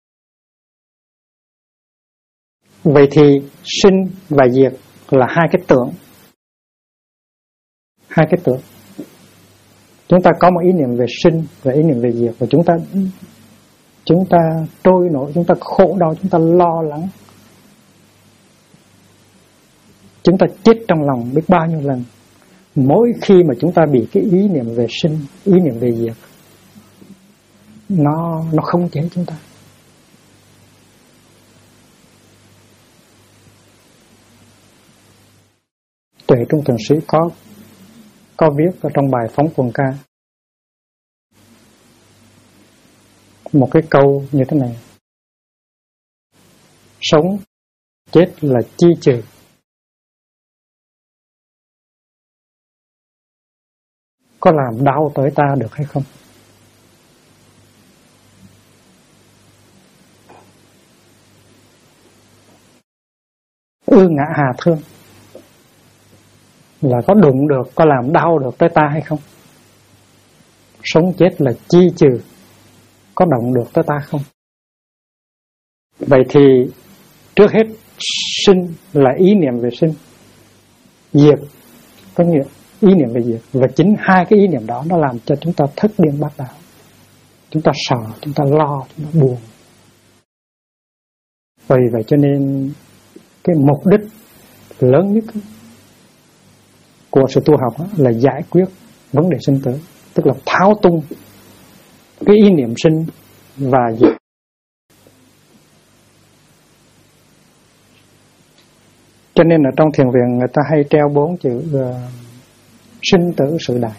Vậy thì sinh và diệt là hai cái tưởng. Hai cái tưởng. Chúng ta có một ý niệm về sinh và ý niệm về diệt, và chúng ta trôi nổi, chúng ta khổ đau, chúng ta lo lắng, chúng ta chết trong lòng biết bao nhiêu lần mỗi khi mà chúng ta bị cái ý niệm về sinh, ý niệm về diệt nó không chế chúng ta. Tuệ Trung Thượng Sĩ có viết ở trong bài Phóng Quần Ca một cái câu như thế này: sống chết là chi trừ, có làm đau tới ta được hay không? Ngã hà thương là có đụng được, có làm đau được tới ta hay không? Sống chết là chi trừ, có động được tới ta không? Vậy thì trước hết sinh là ý niệm về sinh, diệt có nghĩa ý niệm về diệt, và chính hai cái ý niệm đó nó làm cho chúng ta thất điên bát đảo. Chúng ta sợ, chúng ta lo, chúng ta buồn. Vì vậy cho nên cái mục đích lớn nhất của sự tu học là giải quyết vấn đề sinh tử, tức là tháo tung cái ý niệm sinh và diệt. Cho nên ở trong thiền viện người ta hay treo 4 chữ sinh tử sự đại.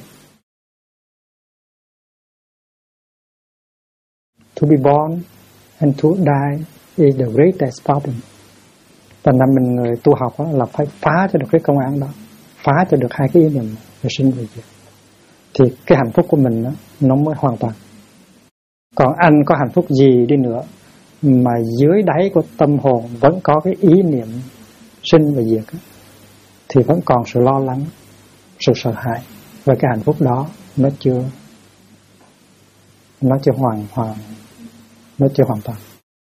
To be born and to die is the greatest problem. Thành ra mình người tu học là phải phá cho được cái công án đó, phá cho được hai cái ý niệm về sinh về diệt, thì cái hạnh phúc của mình nó mới hoàn toàn. Còn anh có hạnh phúc gì đi nữa mà dưới đáy của tâm hồn vẫn có cái ý niệm sinh và diệt thì vẫn còn sự lo lắng, sự sợ hãi, và cái hạnh phúc đó nó chưa hoàn toàn.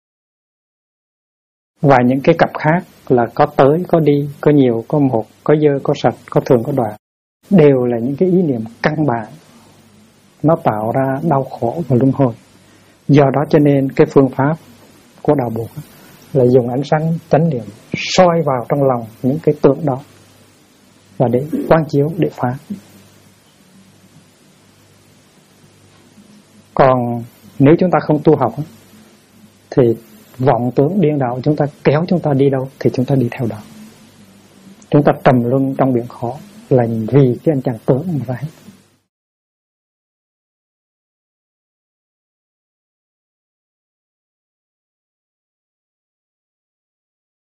Và những cái cặp khác là có tới, có đi, có nhiều, có một, có dơ, có sạch, có thường, có đoạn, đều là những cái ý niệm căn bản, nó tạo ra đau khổ và luân hồi. Do đó cho nên cái phương pháp của đạo Bụt là dùng ánh sáng chánh niệm soi vào trong lòng những cái tượng đó và để quán chiếu, để phá. Còn nếu chúng ta không tu học thì vọng tưởng điên đảo chúng ta kéo chúng ta đi đâu thì chúng ta đi theo đó. Chúng ta trầm luân trong biển khổ là vì cái anh chàng tưởng mà ra hết.